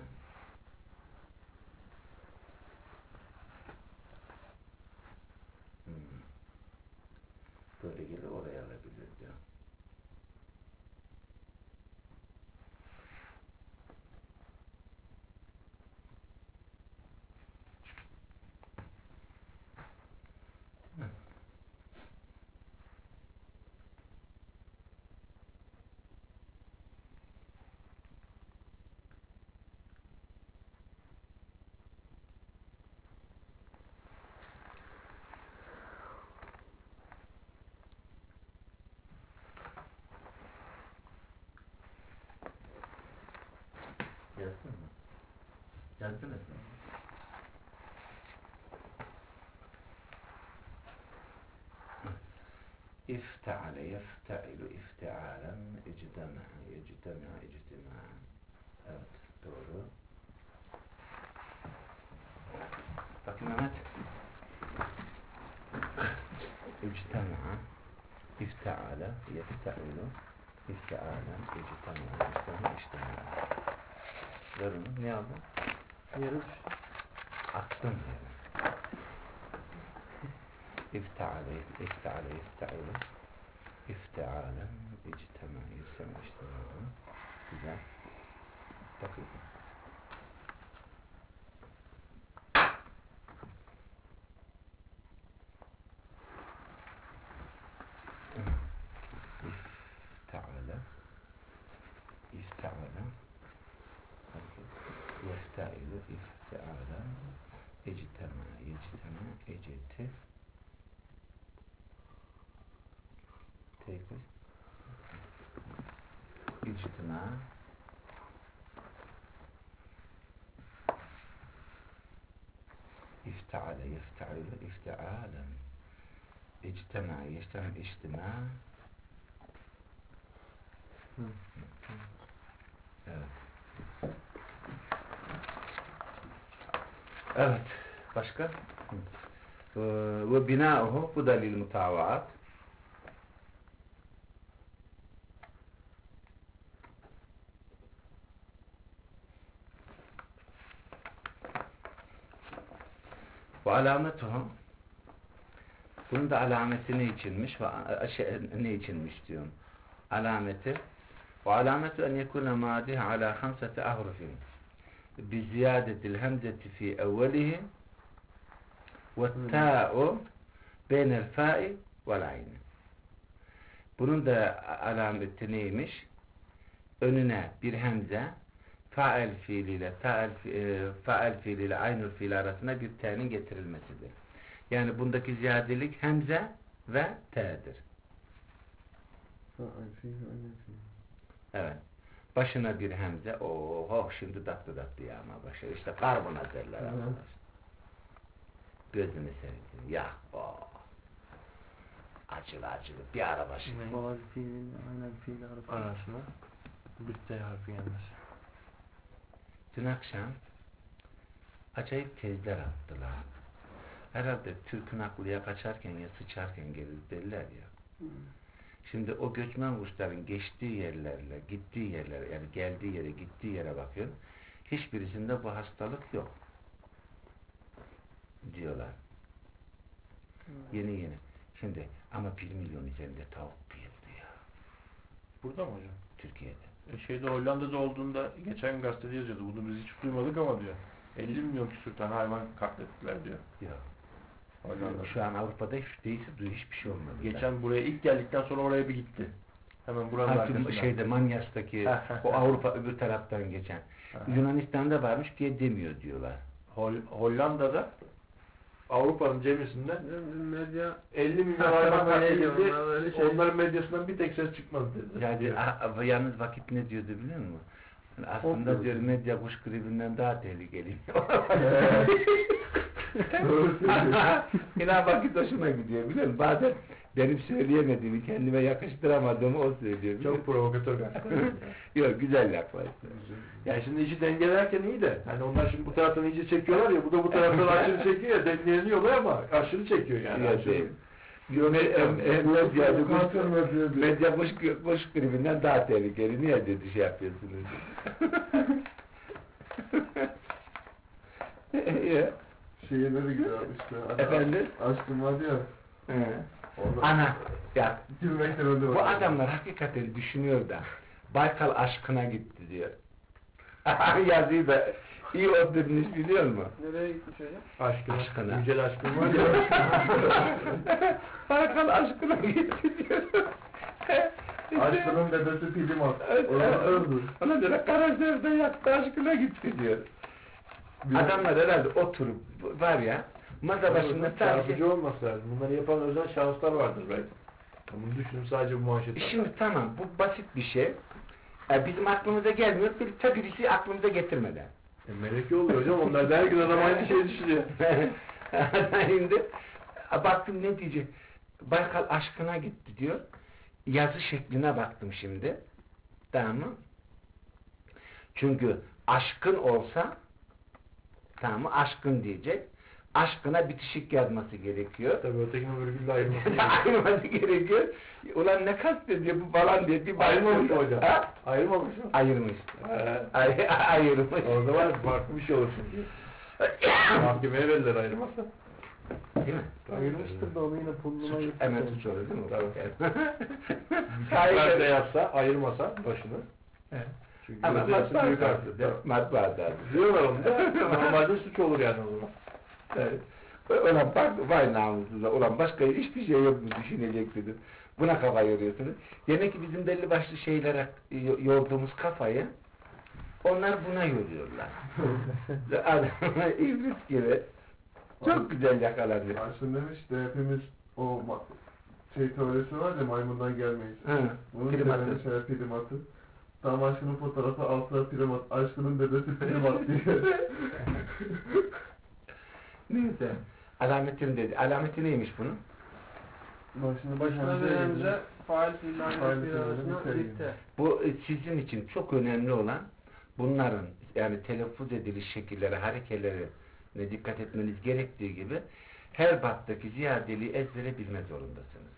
Böyle gelir oraya alabilir diyor. Yazdın mı? Yazdınız mı? İfta'ale, yeftailu, iftialen, icdema, icdema, icdima. Evet, doğru. Bakın Mehmet. İcdema, iftiale, yeftailu, iftialen, icdema, icdema, icdima. Ver onu, ne aldın? Yere düştü. Attım yere. İfta'ale, ifta'ale, iftailu, iftialen, icdema, icdema, icdima. Güzel. Bakın. İfta'ale, ifta'ale, yeftailu, iftiale, icdema, icdema, icdema. Tekrar. İctima. İfta'ale, yeftailu, iftialen. İctima, yeştem, içtima. Evet. Evet. Başka? Ve bina'uhu, bu da lil mutavaat. Ve alametuhu, bunun da alameti ne içinmiş ve ne içinmiş diyorum. Alameti ve alametu en yekune madiha ala hamsati ahrufin bi ziyadetil hemzeti fi evvelihi ve ta'u beynel fa'i vel ayni. Bunun da alameti neymiş? Önüne bir hemze fa'el fiiliyle fa'el fiiliyle aynur fiili arasında bir t'nin getirilmesidir. Yani bundaki ziyadelik hemze ve t'dir. Evet. Başına bir hemze. Oho şimdi tatlı tatlı yağma başlıyor. İşte karbonat derler arkadaş. Gözünü seveyim. Ya acılı acılı bir ara başı. Faal fiilin aynen fiil harfi arasına bir T harfi gelmesi. Dün akşam acayip tezler attılar. Herhalde Türk'ün aklıya kaçarken ya sıçarken gelir derler ya. Şimdi o göçmen kuşların geçtiği yerlerle gittiği yerler, yani geldiği yere gittiği yere bakıyorsun. Hiçbirisinde bu hastalık yok. Diyorlar. Yeni. Şimdi ama 1 milyon üzerinde tavuk piyıldı ya. Burada mı hocam? Türkiye'de. Şeyde Hollanda'da olduğunda geçen gazetede yazıyordu. Bunu biz hiç duymadık ama diyor. 50 milyon küsur tane hayvan katlettiler diyor. Yok. Hollanda'da. Şu an Avrupa'da hiçbir şey olmadı. Geçen buraya ilk geldikten sonra oraya bir gitti. Hemen buranın arkasında. Şeyde Manyas'taki o Avrupa öbür taraftan geçen. Yunanistan'da varmış diye demiyor diyorlar. Hollanda'da Avrupa'nın cemisinde Medya 50 milyon hayvan katledildi. şey. Onların medyasından bir tek ses çıkmadı dedi. Yani yalnız vakit ne diyordu biliyor musun? Yani aslında diyor medya kuş gribinden daha tehlikeli. İnan vakit hoşuma gidiyor biliyor musun? Bazen benim söyleyemediğimi, kendime yakıştıramadığımı o söylüyor. Çok provokatör gerçekten. Yok güzel yaklaştı. Yani şimdi işi dengelerken iyi de. Hani onlar şimdi bu taraftan iyice çekiyorlar ya, bu da bu taraftan aşırı çekiyor ya, dengeleniyorlar ama aşırı çekiyor yani. Medya boş gribinden daha tehlikeli. Niye dedi şey yapıyorsunuz? Şeyleri güzel işte. Efendim? Aşkım var ya. Ana ya Gülmekten öldü. bu adamlar hakikaten düşünüyor da Baykal aşkına gitti diyor. Yazıyı da iyi oturmuş biliyor musun? Nereye gitmiş hocam? Aşkına. Yücel aşkım var ya. Baykal aşkına gitti diyor. Aşkının dedesi Pilimon. Ona göre Karaser'de yaktı aşkına gitti diyor. Adamlar herhalde oturup var ya masa başında sadece... Çarpıcı olması lazım. Bunları yapan özel şahıslar vardır belki. Bunu düşünün sadece bu manşet. Şimdi tamam bu basit bir şey. Bizim aklımıza gelmiyor, birisi aklımıza getirmeden. Meleki oluyor hocam. Onlar da her gün adam aynı şeyi düşünüyor. Şimdi baktım ne diyecek? Baykal aşkına gitti diyor. Yazı şekline baktım şimdi. Tamam mı? Çünkü aşkın olsa tamam mı? Aşkın diyecek. Aşkına bitişik yazması gerekiyor. Tabii ötekinin virgülle ayırması Ayırması gerekiyor. Ulan ne kastediyor bu falan diye bir Ayırmamış mı hocam? Ha? Ayırmamış mı? Ayırmış. Ayırmış. O zaman farklı bir şey olur çünkü. Mahkemeye verirler ayırmasa. Değil mi? Ayırmıştır da onu yine pulluğuna Suç, yıktı. hemen suç olur değil mi? Sahibi de yapsa, ayırmasa başını. Çünkü Ama gözlerisi büyük artık. matbaada. Diyorlar onu da. Normalde suç olur yani o zaman. Evet. Ulan bak, vay namussuza, ulan başka hiçbir şey yok mu düşünecek dedim. Buna kafa yoruyorsunuz. Demek ki bizim belli başlı şeylere yorduğumuz kafayı, onlar buna yoruyorlar. Adam iblis gibi. Çok güzel yakalanıyor. Ayşun demiş de hepimiz o teorisi var ya maymundan gelmeyiz. Hı, Bunu primatı. denemiş primatı. Tam aşkının fotoğrafı altına primat. Aşkının dedesi primat diye. Neyse. Alametini dedi. Alameti neymiş bunun? Başına bir hemze, fail fiil arasında birlikte. Bu sizin için çok önemli olan bunların yani telaffuz ediliş şekilleri, harekeleri ne dikkat etmeniz gerektiği gibi her battaki ziyadeliği ezbere bilme zorundasınız.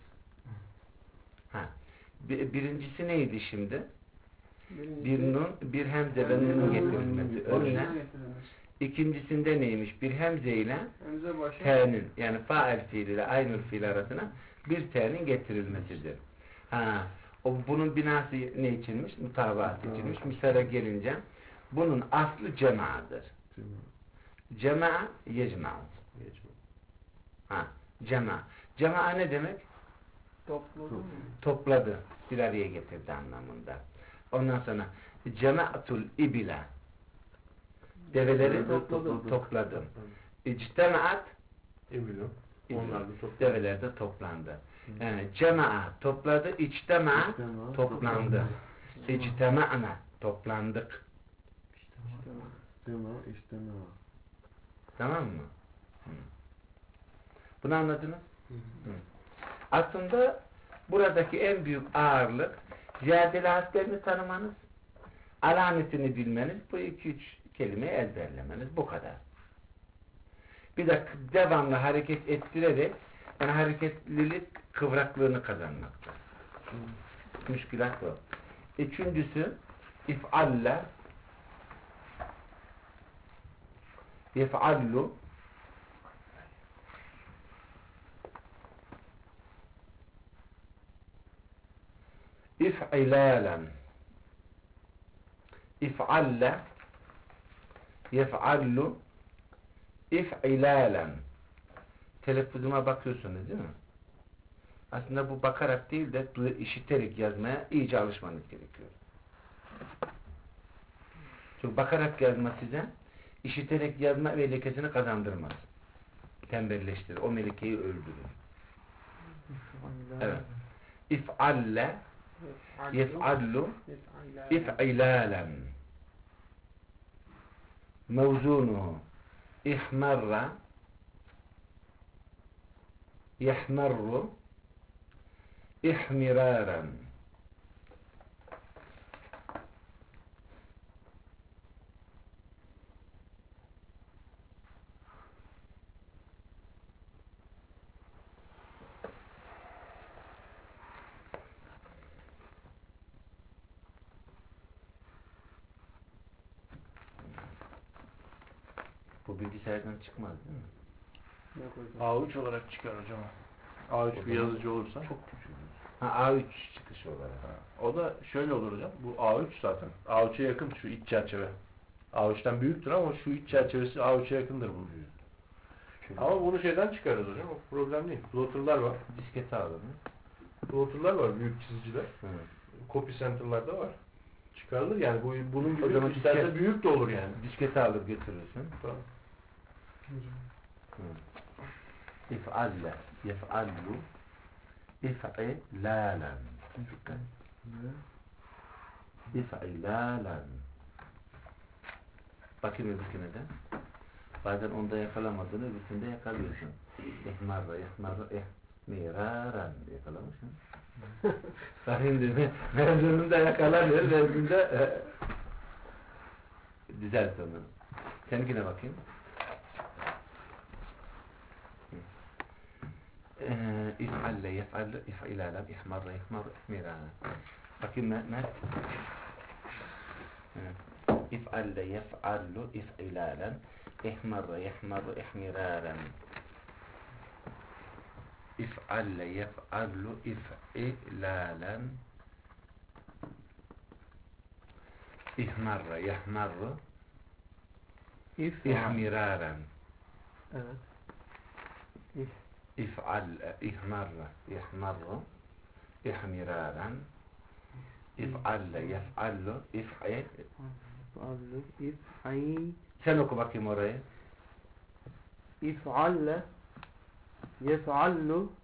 Birincisi neydi şimdi? Bir nun, bir hemze ve nunun getirilmesi önüne. İkincisinde neymiş? Bir hemze ile t'nin yani fail fiil ile aynül fiil arasına bir t'nin getirilmesidir. Bunun binası ne içinmiş? Mutabaat içinmiş. Misale gelince bunun aslı cema'dır. Cema'a yecma'u. Cema. Cema'a ne demek? Topladı. Bir araya getirdi anlamında. Ondan sonra cema'tul ibila. Develeri topladım. İctema'at develer de toplandı. Yani cema'a topladı, içtema'a toplandı. İctema'na toplandık. Tamam mı? Bunu anladınız? Aslında buradaki en büyük ağırlık ziyadeli harflerini tanımanız, alametini bilmeniz, bu 2-3 kelimeyi ezberlemeniz. Bu kadar. Bir de devamlı hareket ettirerek yani hareketlilik kıvraklığını kazanmaktır. Müşkilat o. Üçüncüsü if'alle yef'allu if'ilalen if'alle yef'allu if'ilalen. Telaffuzuma bakıyorsunuz değil mi? Aslında bu bakarak değil de işiterek yazmaya iyice alışmanız gerekiyor. Çünkü bakarak yazma size işiterek yazma melekesini kazandırmaz. Tembelleştirir. O melekeyi öldürür. Evet. İf'alle yef'allu if'ilalen mevzunuhu ihmarra yahmarru ihmiraran. Bu bilgisayardan çıkmaz değil mi? A3 olarak çıkar hocam. A3 bir yazıcı olursa. Çok küçük. A3 çıkışı olarak. O da şöyle olur hocam. Bu A3 zaten. A3'e yakın şu iç çerçeve. A3'ten büyüktür ama şu iç çerçevesi A3'e yakındır bunun. Ama bunu şeyden çıkarırız hocam. O problem değil. Plotter'lar var. Diskete alır mı? Plotter'lar var. Büyük çiziciler. Copy center'larda var. Çıkarılır yani. Bunun gibi isterse büyük de olur yani. Diskete alır götürürsün. Tamam. İf'alle yef'allu if'ilalen. İf'ilalan. Bakayım öbürküne de. Bazen onda yakalamadığını öbürkünde yakalıyorsun. İhmarra, ihmiraran yakalamışsın. Bakayım değil mi? Mevzununda yakalamıyor, mevzunda düzelt onu. Seninkine bakayım. İf'alle, yef'alle, if'ilalan, ihmarra, ihmiraran. Bakayım Mert. İf'alle, yef'allu, if'ilalan, ihmarra, ihmiraran. İf'alle, yef'allu, if'ilalan, ihmarra, ihmiraran. Evet. İf'al, ihmarra, ihmiraran. İf'alle, yef'allu, If'allu, if'i, Sen oku bakayım orayı. if'alle, yef'allu,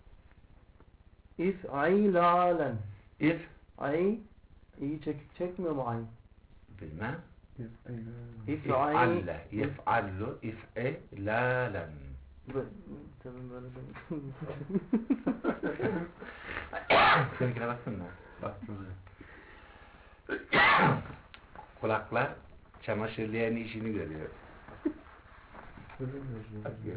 if'ilalen. Ay, iyi çekmiyor mu ay? Bilmem. İf'al, İf'alle, yef'allu, if'ilalan. tabii böyle de. Seninkine baktın mı? Baktım. Kulaklar çamaşırlayan işini görüyor. Bakıyor.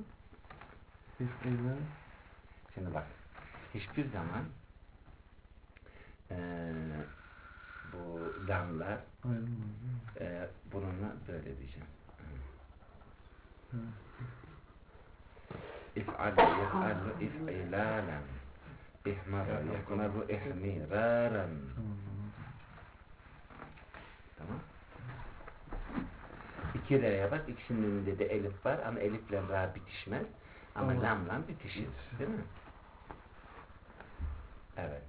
Şimdi bak, hiçbir zaman bu lamlar bununla böyle diyeceğim. İf'alle, yef'allu, if'ilalan. İhmarra, yekmaru, ihmiraran. Tamam. İki R'ye bak, ikisinin önünde de elif var ama elifle ra bitişmez. Ama lamla bitişir. Değil mi? Evet.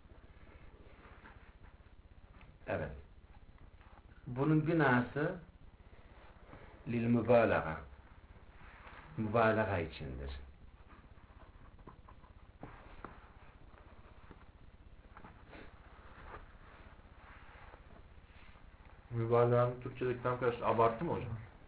Evet. Bunun binası lil mübalağa. Mübalağa içindir. Mübalağanın Türkçedeki tam karşılığı abartı mı hocam?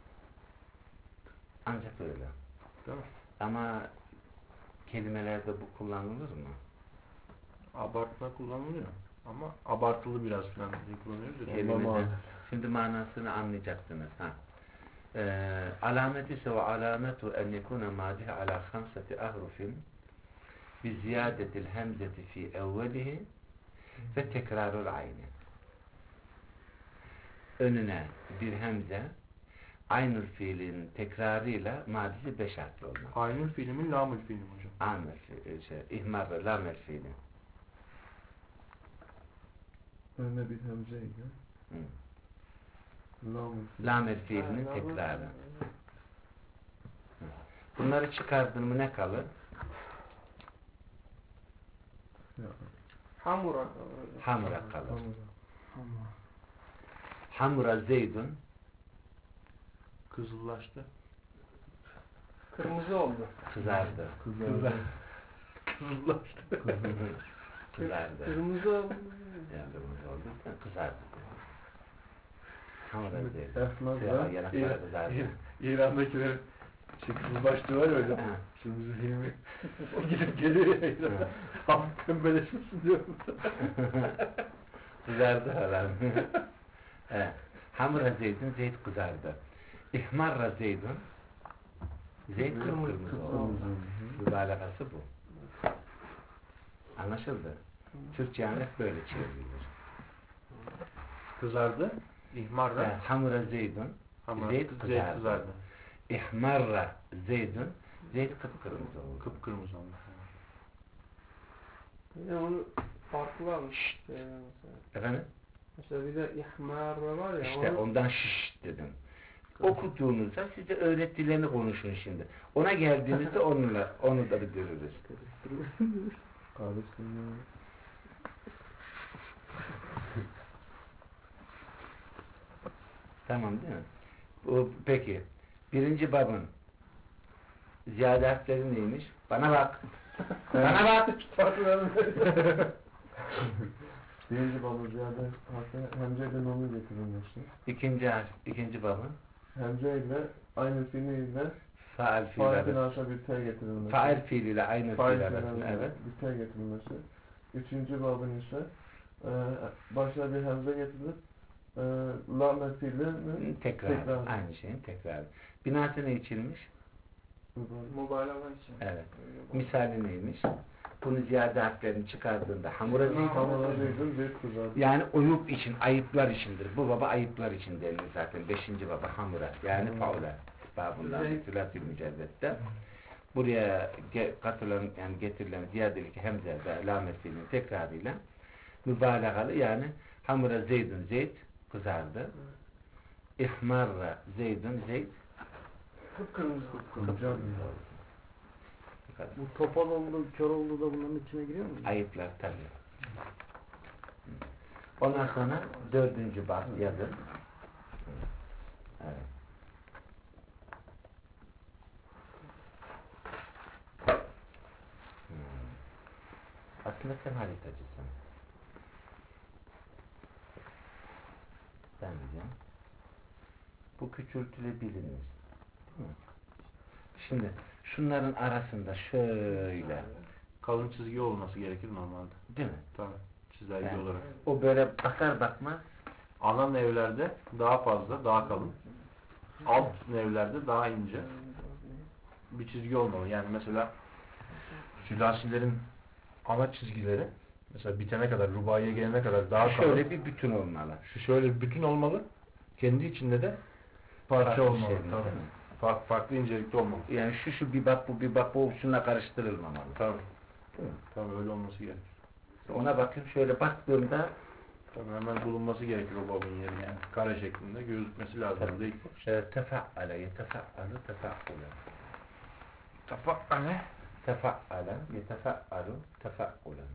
Ancak öyle. Değil mi? Ama kelimelerde bu kullanılır mı? Abartma kullanılıyor. Ama abartılı biraz falan diye kullanıyoruz ya. Kelimede. Şimdi manasını anlayacaksınız. Alamet ise ve alametu en yekune madihi ala khamsati ahrufin bi ziyadetil hemzeti fi evvelihi ve tekrarul ayni. Önüne bir hemze aynül fiilin tekrarıyla madisi 5 harfli olmak. Aynül fiili mi, lamül fiili mi hocam? Amel ihmarı, lamel fiili. Önüne bir hemzeydi. Lamel fiilinin tekrarı. Bunları çıkardın mı ne kalır? Hamura. Hamura kalır. Hamur. Hamura zeydun. Kızıllaştı. Kırmızı oldu. Kızardı. Kızıllaştı. Kızardı. Kırmızı oldu. Yani kırmızı olduysa kızardı. Hamura zeydun. Efnaz'da Yanakları kızardı. İran'dakilerin kızıllaştı var ya hocam. Ha. Kırmızı filmi. O gidip geliyor ya İran'a. Hafif pembeleşmesin diyorum. Kızardı falan. Evet. Hamura zeydun, zeyd kızardı. İhmarra zeydun, zeyd kıpkırmızı oldu. Mübalağası bu. Anlaşıldı. Türkçe hep böyle çevrilir. Kızardı. İhmarra. Evet, hamura zeydun, zeyd kızardı. İhmarra zeydun, zeyd kıpkırmızı oldu. Kıpkırmızı oldu. Yine onun farkı varmış. Efendim? Mesela bir de ihmarra var ya. İşte ondan şiş dedim. Okuduğunuzda size öğrettilerini konuşun şimdi. Ona geldiğinizde onu da bir görürüz. Kardeşlerim. Tamam değil mi? Peki. Birinci babın ziyade harfleri neymiş? Bana bak. Bana bak. Birinci baba ziyade harfi hemze ile nunu getirilmesi. İkinci babın Hemze ile aynı fiili ile faal fiil fail arası. arasında bir T getirilmesi. Faal fiil ile aynı Fail fiil fiili arasında, arasında evet. bir T getirilmesi. Üçüncü babın ise başına bir hemze getirilip lame fiilinin Tekrar. Aynı şeyin tekrarı. Binası ne içilmiş? Mübalağa için. Evet. Misali neymiş? Bunu ziyade harflerini çıkardığında hamura zeytin. hamura zeytin bir kızardı. Yani uyup için, ayıplar içindir. Bu baba ayıplar için denilir zaten. Beşinci baba hamura. Yani faula. Babından Sülât-ül Mücerret'te. Buraya katılan, yani getirilen ziyadelik hemze ve lamet fiilinin tekrarıyla mübalağalı, yani hamura zeydun zeyd kızardı. İhmarra zeydun zeyd Kıpkırmızı. Bu topal oldu, kör oldu da bunların içine giriyor mu? ayıplar tabii. Ondan sonra dördüncü bab yazın. Evet. Aslında sen haritacısın. Ben diyeceğim. Bu küçültülebilir. Değil mi? Şimdi şunların arasında şöyle, Kalın çizgi olması gerekir normalde. değil mi? Tabii. Çizelge Yani olarak. o böyle bakar bakmaz Ana nevlerde daha fazla, daha kalın. Alt nevlerde daha ince. Bir çizgi olmalı. Yani mesela sülasilerin ana çizgileri mesela bitene kadar, rubaiye gelene kadar daha kalın. şöyle bir bütün olmalı. Şu şöyle bir bütün olmalı. Kendi içinde de parça Farklı olmalı. şey, Tabii. değil mi? Farklı incelikte olmalı. Yani şu bir bak bu bir bak bu şuna karıştırılmamalı. Tabii. Değil mi? Tabii öyle olması gerekir. Ona bakayım, şöyle baktığımda Tabii hemen bulunması gerekir o babın yeri yani. Kare şeklinde gözükmesi lazım. Tabii. Orada ilk başta. tefa'ale yetefa'alu tefa'ulen. Tafa'ale. Tefa'ale yetefa'alu tefa'ulen.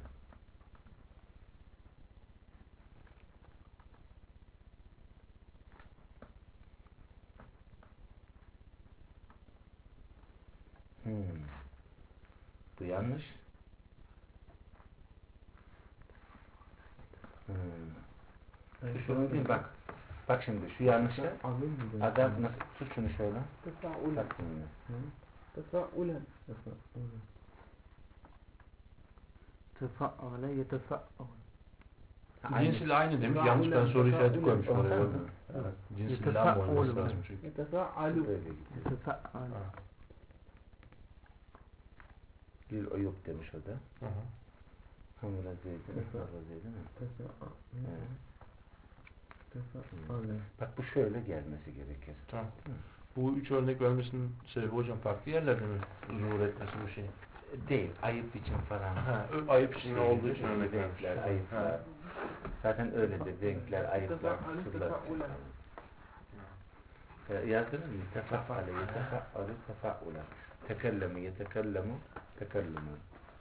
Bu yanlış. Şunu değil, bak. Bak şimdi şu yanlışı. Adam nasıl tut şunu şöyle. Tefa'ulen. Bak şimdi. Tefa'ulen. Tefa'ale yetefa'ale. Cinsiyle aynı demiş. Yanlış ben soru işareti koymuşum oraya. Evet. Cinsiyle aynı olması lazım çünkü. Yetefa'alu. Böyle gidiyor. Yetefa'ale. Bir o yok demiş o da. Hı hı. Hamura zeydin, hamura zeydin mi? Bak bu şöyle gelmesi gerekir. Tamam. Bu üç örnek vermesinin sebebi hocam farklı yerlerde mi zuhur etmesi bu şey? Değil, ayıp için falan. Ha, ayıp için olduğu için örnek vermiş. Renkler, ayıplar. Ha. Zaten öyledir, renkler, ayıplar, Tefa'alu kusurlar. tefa'ulen. Yazdınız mı? Tefa'ale, yetefa'alu, tefa'ulen. Tekellemu, yetekellemu, tekellemu.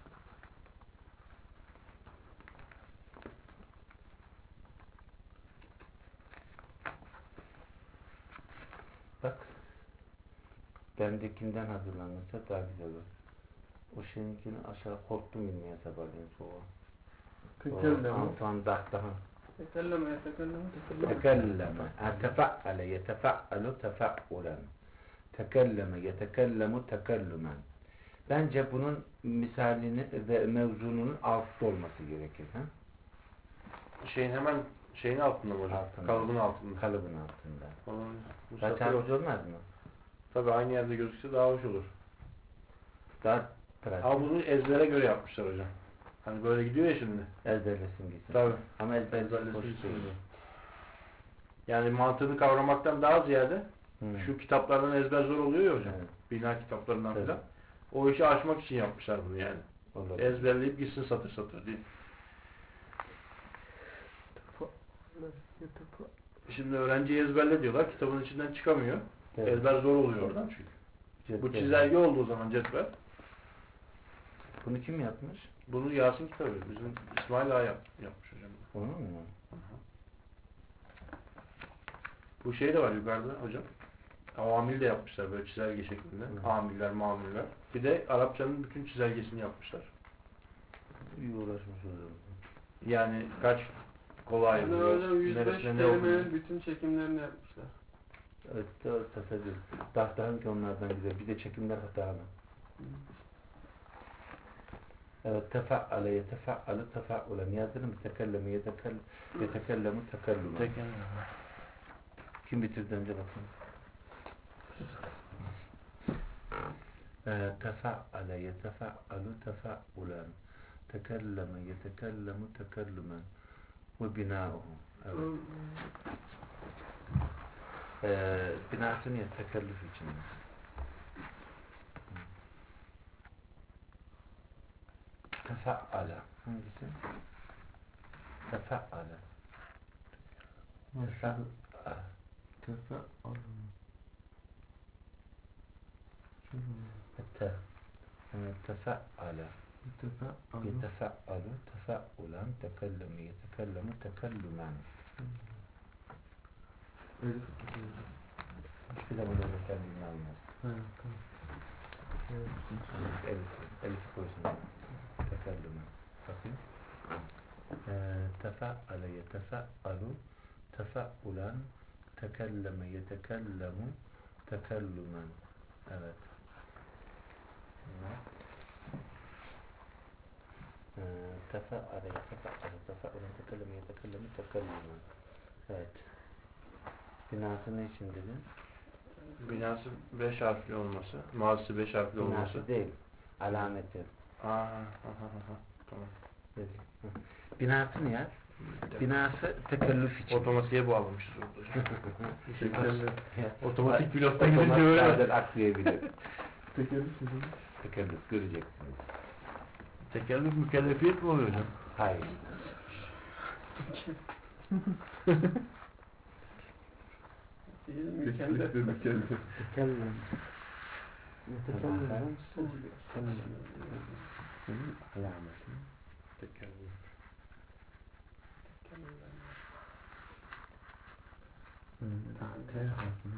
Bak, bendekinden hazırlanırsa daha güzel olur. O şeyinkini aşağı korktum inmeye sabahleyin soğuğa. Tekelleme. Antoine Dart'tan. Tekelleme, tekelleme, tekelleme. Tekelleme. Tefa'ale, yetefa'alu, tefa'ulen. Tekelleme, yetekellemu, tekellümen. Bence bunun misalini ve mevzunun altta olması gerekir. Ha? Şeyin hemen şeyin altında mı hocam? Altında. Kalıbın altında. Kalıbın altında. Bu Daha satır çarpıcı olmaz mı? tabii aynı yerde gözükse daha hoş olur. Daha pratik. Ama bunu ezbere göre yapmışlar hocam. Hani böyle gidiyor ya şimdi. Ezberlesin gitsin. Tabii. Ama ezberlesin Ezberlesin hoş gitsin. değil. Yani mantığını kavramaktan daha ziyade şu kitaplardan ezber zor oluyor ya hocam. Evet. Bina kitaplarından Tabii. filan. O işi aşmak için yapmışlar bunu yani. Olur. Ezberleyip gitsin satır satır diye. Şimdi öğrenciyi ezberle diyorlar. Kitabın içinden çıkamıyor. Evet. Ezber zor oluyor oradan çünkü. Bu çizelge olduğu zaman cetvel. Bunu kim yapmış? Bunu Yasin kitabı. Bizim İsmail Ağa yapmış hocam. Onun mu? Bu şey de var yukarıda hocam. Avamil de yapmışlar böyle çizelge şeklinde. Amiller, mamuller. Bir de Arapçanın bütün çizelgesini yapmışlar. İyi uğraşmış hocam. Yani kaç kolay Yani ayrılıyor? hocam 105 Neresine ne olduğunu. kelimenin bütün çekimlerini yapmışlar. Evet, doğru tesadüf. Daha ki onlardan güzel. Bir de çekimler hatalı. Evet, tefa'ale, yetefa'alu, tefa'ulen. Yazdırın mı? Tekelleme, yetekellemu, tekellümen. Kim bitirdi önce bakın. Tefa'ale, yetefa'alu, tefa'ulen. Tekelleme, yetekellemu, tekellümen. Ve binâuhu. Evet. Binası niye? Tekellüf için. Tefa'ale. Hangisi? Tefa'ale. Tefa'ale. Tefa'ale. Yetefa'alu, tefa'ulen, tekelleme, yetekellemu, tekellümen. Hiçbir zaman öyle kendini almaz. Elif koysun. Tekellümen. Bakayım. Tefa'ale, yetefa'alu, tefa'ulen, tekelleme, yetekellemu, tekellümen. Evet. Tefa'ale, yetefa'alu, tefa'ulen, tekelleme, yetekellemu, tekellümen. Evet. Binası ne için dedin? Binası 5 harfli olması. Mazisi 5 harfli olması. Binası değil. Alameti. Tamam. Binası ne ya? Binası tekellüf için. Otomatiğe bağlamışız orada. Otomatik Bak, pilotta gidince öyle. otomatik atlayabilir. Tekellüf mi? Tekellüf göreceksiniz. Tekellüf mükellefiyet mi oluyor hocam? Hayır. Değil, mükemmel. Tekellüf. Tekellüm. Yetekellüm. Alameti. Tekellüf. T harfini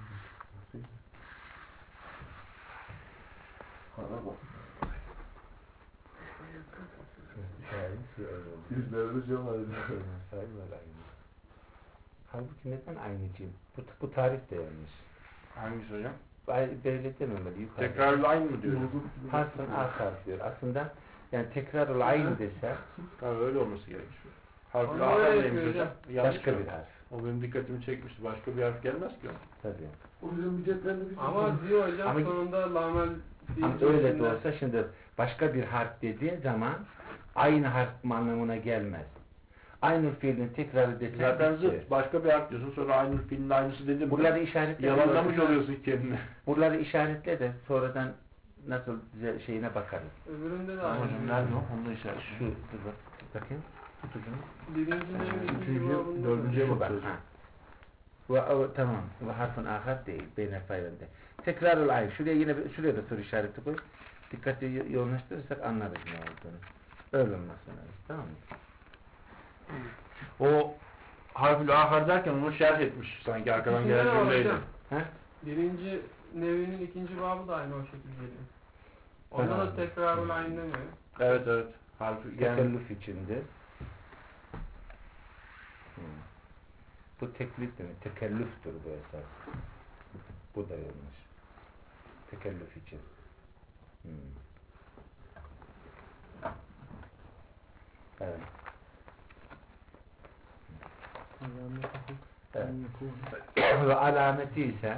Hana bak. Yüzlerde cam Halbuki neden aynıcıyım? Bu tarih de yanlış. Hangisi hocam? Böyle dememeli. Yukarıda. Tekrarlı aynı mı diyor? Harfın A harf diyor. Aslında yani tekrarul ayn dese Tabii öyle olması gerekiyor. Harfli Ama A öyle harf neymiş yapıyor hocam? Yanlış başka mı? bir harf. O benim dikkatimi çekmişti. Başka bir harf gelmez ki o. Tabii. O bizim bir cetvelde bir Ama diyor hocam Ama- sonunda lamel Ama öyle de olsa şimdi başka bir harf dediği zaman aynı harf anlamına gelmez. Aynı fiilin tekrarı desen Zaten bitti. zıt. Başka bir harf diyorsun. Sonra aynı filmin aynısı dedim. Buraları işaretle. Yalanlamış oluyorsun kendini. Buraları işaretle de sonradan nasıl şeyine bakarız. Öbüründe de Tamam aynı. hocam nerede o? Onu da işaret. Şu dur bak. Bakayım. Tut ucunu. Birinci neyin ikinci Üçüncü, babında dördüncüye da. Şu bak. Ha. Tamam. Bu harfin ahar değil. Beyne fayrende. Tekrarul ayn. Şuraya da soru işareti koy. Dikkatli yoğunlaştırırsak anlarız ne olduğunu. Öyle olmasın. Tamam mı? O harfli ahar derken onu şerh etmiş sanki arkadan İkisinde de gelen var cümleydi. hocam. He? Birinci nevinin ikinci babı da aynı o şekilde geliyor. Onda da tekrarul ayn demiyor. Evet. Harfi yani Tekellüf içindir. Bu teklif mi? Tekellüftür bu esas. Bu da yanlış. Tekellüf için. Evet. Ve alameti ise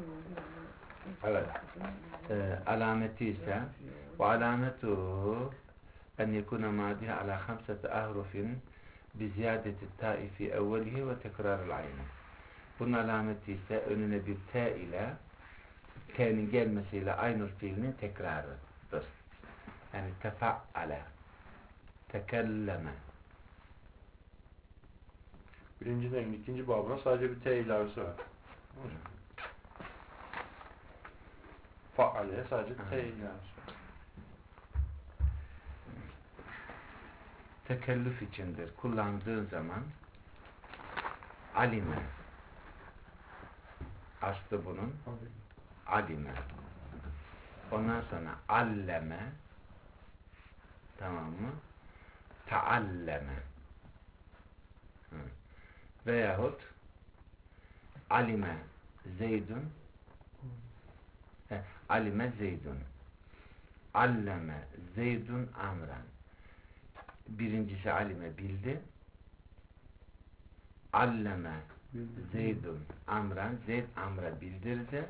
alameti ise ve alametuhu en yekuna madiha ala 5 ahrufin bi ziyadeti ta'i fi evvelihi ve tekrarul ayni. Bunun alameti ise önüne bir t ile t'nin gelmesiyle aynur fiilinin tekrarıdır. Yani tefa'ale, tekelleme. birinci nevin ikinci babına sadece bir T ilavesi var. Fa'aleye sadece T ilavesi var. Tekellüf içindir. Kullandığın zaman alime. Aslı bunun alime. Ondan sonra alleme, tamam mı? Taalleme. veyahut alime Zeydun alime Zeydun alleme Zeydun amran. Birincisi alime bildi. Alleme Zeydun amran, Zeyd amra bildirdi.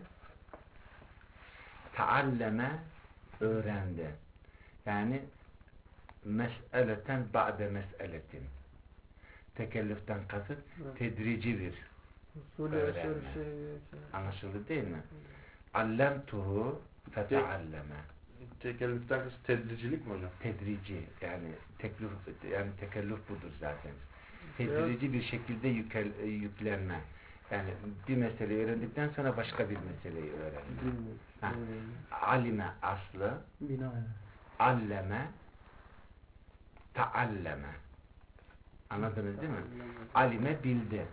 Taalleme öğrendi. Yani mes'eleten ba'de mes'eletin. Tekellüften kasıt tedrici bir öğrenme. Anlaşıldı değil mi? Allemtuhu fetealleme. Tekellüften kısmı tedricilik mi hocam? Tedrici yani tekellüf budur zaten. Tedrici bir şekilde yüklenme. Yani bir meseleyi öğrendikten sonra başka bir meseleyi öğrenme. Alime aslı, alleme, taalleme. Anladınız değil mi? Alime bildi.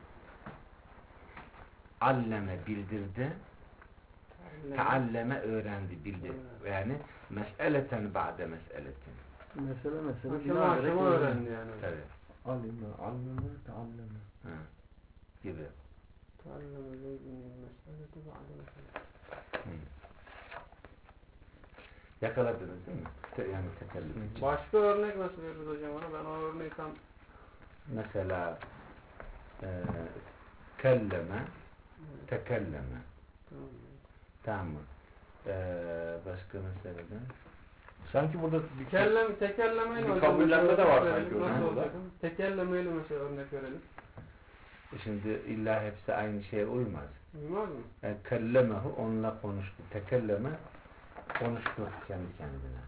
Alleme bildirdi. Taalleme öğrendi, bildi. Yani mes'eleten ba'de mes'eletin. Mesela Aşama öğrendi yani. Tabii. Alime, alleme, taalleme. Ha. Gibi. Yakaladınız değil mi? Yani tekellüm için. Başka örnek nasıl veririz hocam ona? Ben o örneği tam... Mesela kelleme, tekelleme. Tamam mı? Başka meseleden? Sanki burada Tekellemeyle bir hocam kabullenme mesela de var örnek sanki verelim. hocam Nasıl burada. olacak? Tekellemeyle mesela örnek verelim. Şimdi illa hepsi aynı şeye uymaz. Uymaz mı? Yani kellemehu onunla konuştu. Tekelleme konuştu kendi kendine.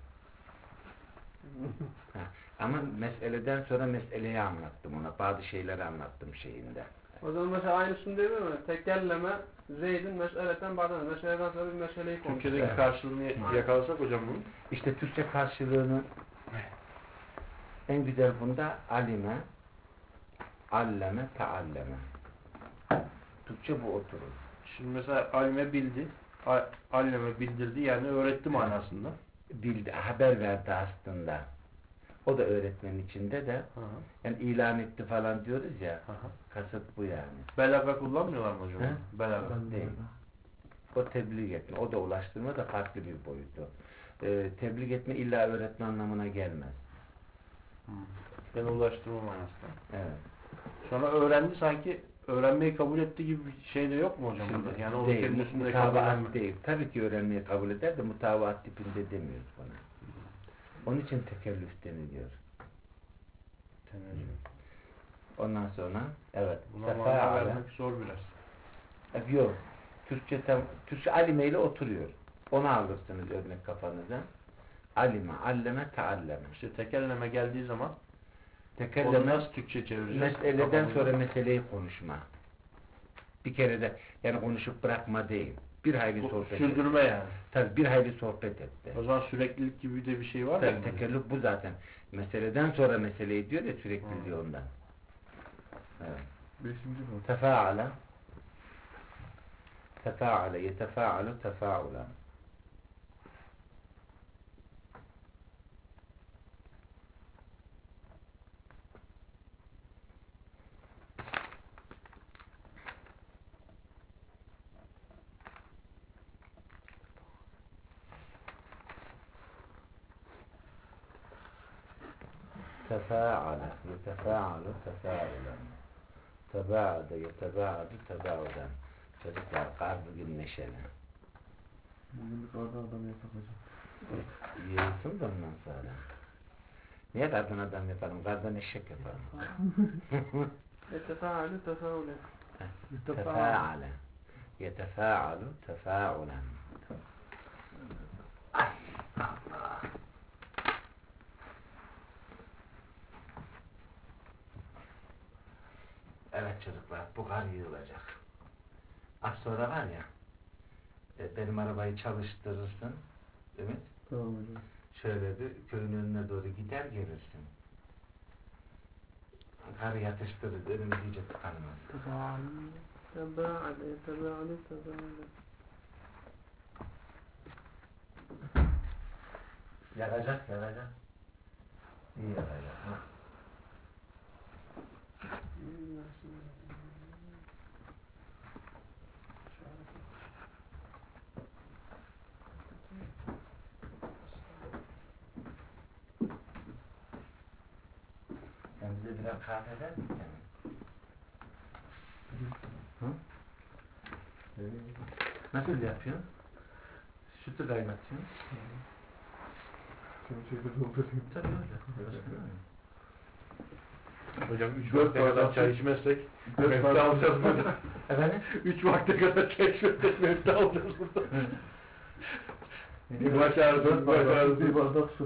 Ha. Ama meseleden sonra meseleyi anlattım ona. Bazı şeyleri anlattım şeyinde. O zaman mesela aynısını diyebilir mi? Tekelleme Zeyd'in meseleten badana. Meseleden sonra bir meseleyi konuştu. Türkçedeki Evet. karşılığını yakalasak hocam bunu. İşte Türkçe karşılığını en güzel bunda alime, alleme, taalleme. Türkçe bu oturur. Şimdi mesela alime bildi, alleme bildirdi yani öğretti manasında. Bildi, haber verdi aslında. O da öğretmenin içinde de Hı hı. yani ilan etti falan diyoruz ya. Hı hı. Kasıt bu yani. Belaga kullanmıyorlar mı hocam? He? Belaga. Değil. O tebliğ etme. O da ulaştırma da farklı bir boyutu. Tebliğ etme illa öğretme anlamına gelmez. Yani ulaştırma manasında. Evet. Sonra öğrendi sanki öğrenmeyi kabul etti gibi bir şey de yok mu hocam Şimdi burada? Yani onun değil, kelimesinde mutabaat kabullenme. değil. Tabii ki öğrenmeyi kabul eder de mutabaat tipinde demiyoruz buna. Onun için tekellüf deniliyor. Ondan sonra evet. Buna mana vermek zor biraz. Yok. Türkçe alime ile oturuyor. Onu alırsınız örnek kafanıza. Alime, alleme, taalleme. İşte tekelleme geldiği zaman onu Tekelleme nasıl Türkçe çevireceğiz? meseleden Kafamızda. sonra meseleyi konuşma. Bir kere de yani konuşup bırakma değil. Bir hayli sohbet etti. Sürdürme yani. Tabii bir hayli sohbet etti. O zaman süreklilik gibi de bir şey var mı? Tabii tekellüf bu zaten. Meseleden sonra meseleyi diyor ya sürekliliği ondan. Evet. 5. bab. Tefaale tefaale yetefaalu tefaula. Tefaale yetefaalu tefaulen. Tebaade yetebaadu tebauden. Çocuklar kar bugün neşeli. Bugün bir karda adam yapak hocam. Yiyorsun da ondan sonra. Niye kardan adam yapalım? Kardan eşek yapalım. Etefa'alü tefa'ulen. Tefaale yetefaalu tefaulen. Evet çocuklar, bu kar yığılacak. Az sonra var ya, benim arabayı çalıştırırsın, Ümit. Tamam hocam. Şöyle bir köyün önüne doğru gider gelirsin. Karı yatıştırır, önümüz iyice tıkanmaz. Teba'ale yeteba'alü tefa'ulen. Yakacak. İyi yakacak. güzel kahve eder mi yani? Hı? Nasıl yapıyorsun? Sütü kaynatıyorsun. Şöyle doldurayım. Tabii öyle. Hocam 3 Dört vakte kadar bardak çay süt. içmezsek Dört mefta bardak alacağız burada. Efendim? 3 vakte kadar çay içmezsek mefta alacağız burada. Bir baş ağrısı, 4 bir baş bardak ağrısı. süt, 1 bardak su.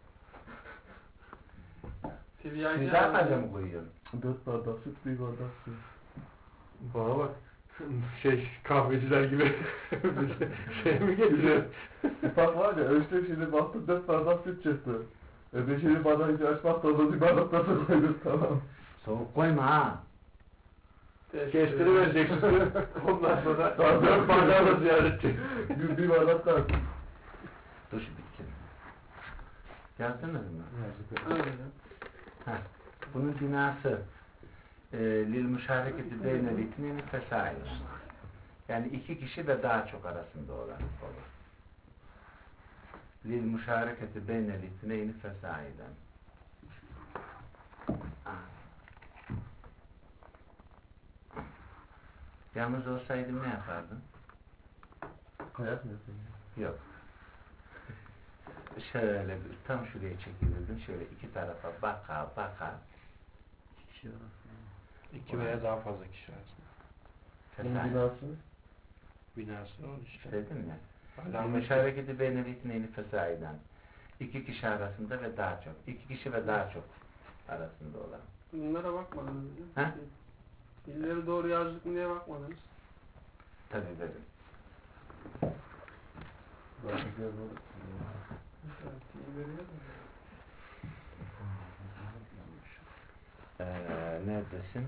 Tiryaki Siz daha fazla mı koyuyorsun? 4 bardak süt, 1 bardak su. Bana bak. Kahveciler gibi şey mi getiriyor? Bak var ya ölçtüm şimdi baktım 4 bardak süt çıktı. 5. bardak hiç açmaz da 1 bardak da su koydum tamam. Soğuk koyma ha. Kestiriverecek sütü. Ondan sonra 4 bardağı da ziyaret edecek. 1 bardak daha. Dur şu bitsin. Yazdınız mı? Öyle. Heh. Bunun binası lil müşareketi beynel itnini fesail. Yani iki kişi ve daha çok arasında olan olur. Lil müşareketi beynel itnini fesailen. Yalnız olsaydım ne yapardım? Kayak mı yapayım? Yok. Şöyle tam şuraya çekilirdim. Şöyle iki tarafa baka baka. 2 veya daha fazla kişi arasında. Bunun Fesail. binası. Binası o işte. Dedim ya. Alamet. Müşareketi beynel itnini fesaiden. İki kişi arasında ve daha çok. İki kişi ve daha çok arasında olan. Bunlara bakmadınız hocam. He? İlleri doğru yazdık mı diye bakmadınız. Tabii dedim. Daha güzel olur. İyi veriyor mu? Neredesin?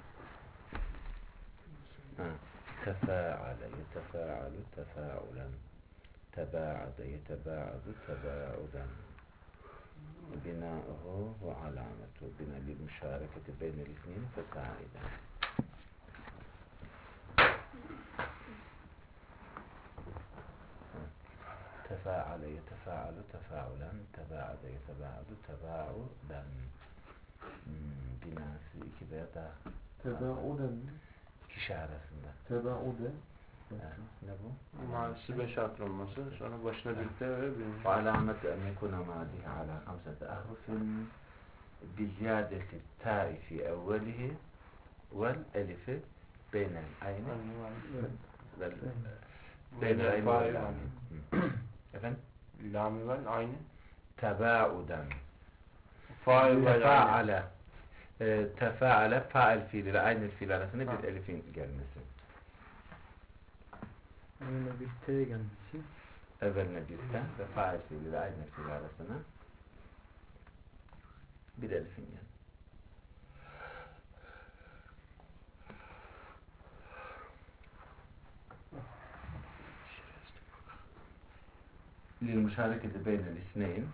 Tefaale, yetefaalu, tefaulen. Tebaade, yetebaadu, tebauden. Bina'uhu ve alametu. Bina lil müşareketi beynel isnini fesaiden. Tefaale, yetefaalu, tefaulen. Tebaade, yetebaadu, tebauden. Binası iki veya daha Tebauden mi? kişi arasında. Tebauden. Ne bu? Mahallesi 5 harfli olması. Sonra başına bir T ve bir وعلامة أن يكون ماضيه على 5 أحرف بزيادة التاء في أوله والألف بين العين بين العين واللام. Efendim? Lamivel aynı. Tebauden. Fail Tefaale. Tefaale fail fiil ile aynı fiil arasında bir elifin gelmesi. Önüne bir T gelmesi. Evveline bir ten ve fail fiil ile aynı fiil arasına bir elifin gelmesi. للمشاركة بين الاثنين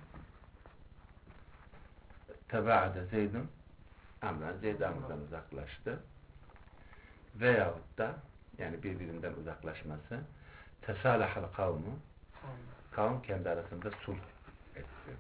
تباعد زيد amran Zeyd amrdan uzaklaştı veyahut da yani birbirinden uzaklaşması tesalahal kavmu kavm kendi arasında sulh etti.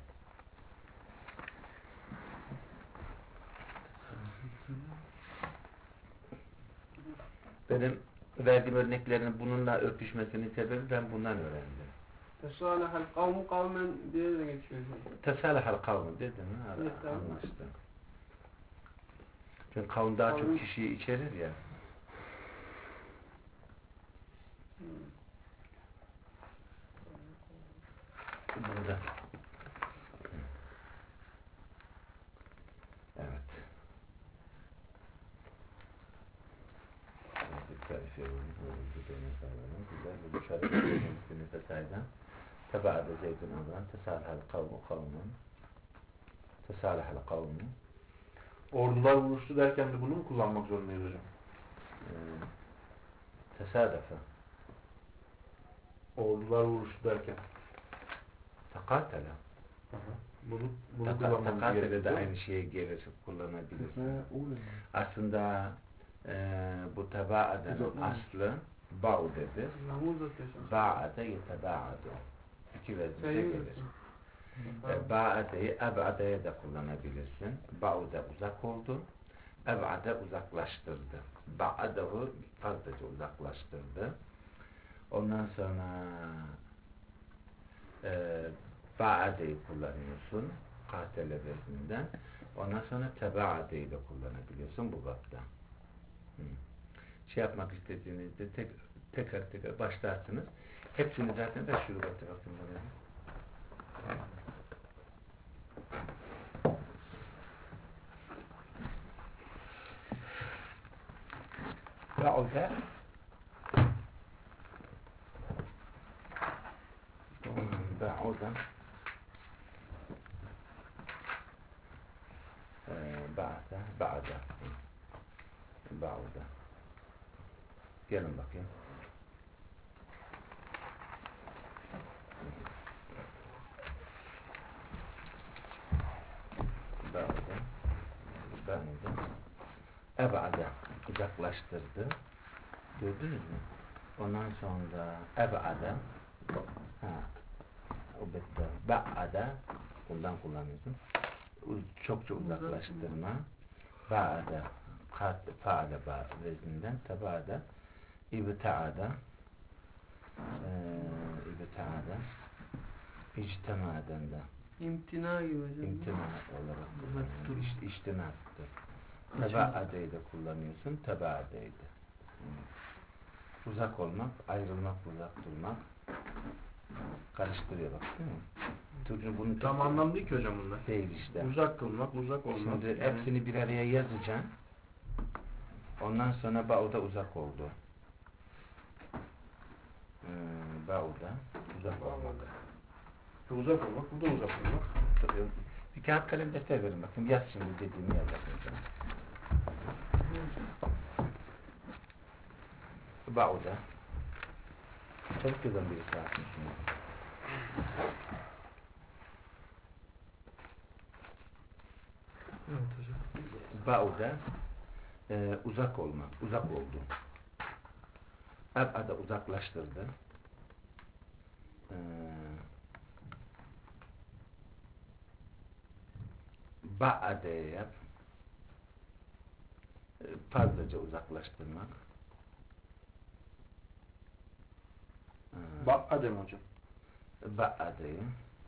Benim verdiğim örneklerin bununla örtüşmesinin sebebi ben bundan öğrendim. Tesalahal kavmu kavmen diye de geçiyor. Tesalahal kavmu dedim mi? Evet, Anlaştı. Çünkü kavm daha çok kişiyi içerir ya. Burada. Evet. تبعد زيد أمرا تسالح القوم قوما تسالح القوم. Ordular vuruştu derken de bunu mu kullanmak zorundayız hocam? Tesadüfe. Ordular vuruştu derken. Takatele. Bunu kullanmamız Takatele gerekiyor. de aynı şeye gelir, kullanabilirsin. Tebauden. Aslında bu tebaadenin aslı ba'udedir. Namuz atıyorsun. Ba'ade yetebaadu. İki vezirde gelir. Ba'ade'yi eb'ade'ye de kullanabilirsin. Ba'ude uzak oldu. Eb'ade uzaklaştırdı. Ba'adehu fazlaca uzaklaştırdı. Ondan sonra ba'ade'yi kullanıyorsun. Katele vezninden. Ondan sonra tebade'yi de kullanabiliyorsun bu bapta. Şey yapmak istediğinizde tekrar başlarsınız. Hepsini zaten de şurubatı bakın buraya. Ba'ude Ba'ude Ba'de Ba'ude gelin bakayım. Ba'ude Eb'ade uzaklaştırdı. Gördünüz mü? Ondan sonra eb'ade o bitti. Ba'ade bundan kullanıyorsun. Çokça uzaklaştırma. Ba'ade faale ba vezninden teba'ade ibta'ade ictima'den de İmtina gibi hocam. imtina olarak içtimattır. Teba'ade'yi de kullanıyorsun. Teba'ade'yi de. Uzak olmak, ayrılmak, uzak durmak karıştırıyor bak değil mi? Çünkü bunun Tam anlam değil ki hocam bunlar. değil işte. Uzak kılmak, uzak olmak. Şimdi Yani hepsini bir araya yazacağım. Ondan sonra Ba'u'da uzak oldu. Ba'u'da uzak olmak. uzak olmak, bu da uzak olmak. Bir kağıt kalem defter verin bakın. Yaz şimdi dediğimi yaz bakın. Ba'u'da. Çabuk yazan birisi alsın şunu. Evet hocam. Ba'u'da uzak olmak, uzak oldu. Eb'ade uzaklaştırdı. Ba'ade'ye yap. Fazlaca uzaklaştırmak. Ba'ade mi hocam? Ba'ade'yi.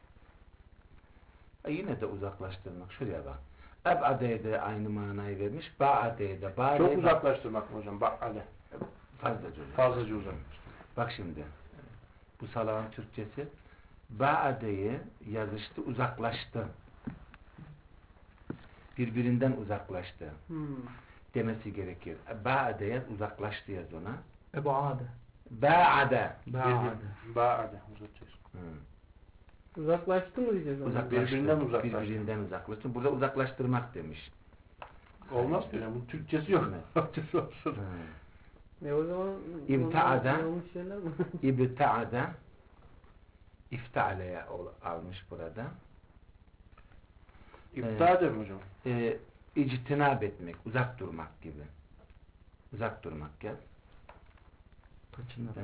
Yine de uzaklaştırmak. Şuraya bak. Eb'ade'ye de aynı manayı vermiş. Ba'ade'ye de. Çok uzaklaştırmak mı hocam? Ba'ade. Fazlaca uzaklaştırmak. Fazlaca uzaklaştırmak. Bak şimdi. Bu salağın Türkçesi. Ba'ade'yi yazıştı, uzaklaştı. Birbirinden uzaklaştı. Demesi gerekir. Ba'ade'ye uzaklaştı yaz ona. Ebu'ade. Ba'ade. Ba'ade. Uzatacağız. Uzaklaştı mı diyeceğiz ona? Uzaklaştı. Birbirinden uzaklaştı. Birbirinden uzaklaştı. Burada uzaklaştırmak demiş. Olmaz ki hocam. Bu Türkçesi yok. Türkçesi olsun. O zaman İbta'ada yanlış şeyler mi? İbta'ada İfta'ale'ye almış burada. İbta'de mi hocam? İctinab etmek, uzak durmak gibi. Uzak durmak gel. Kaçınlar.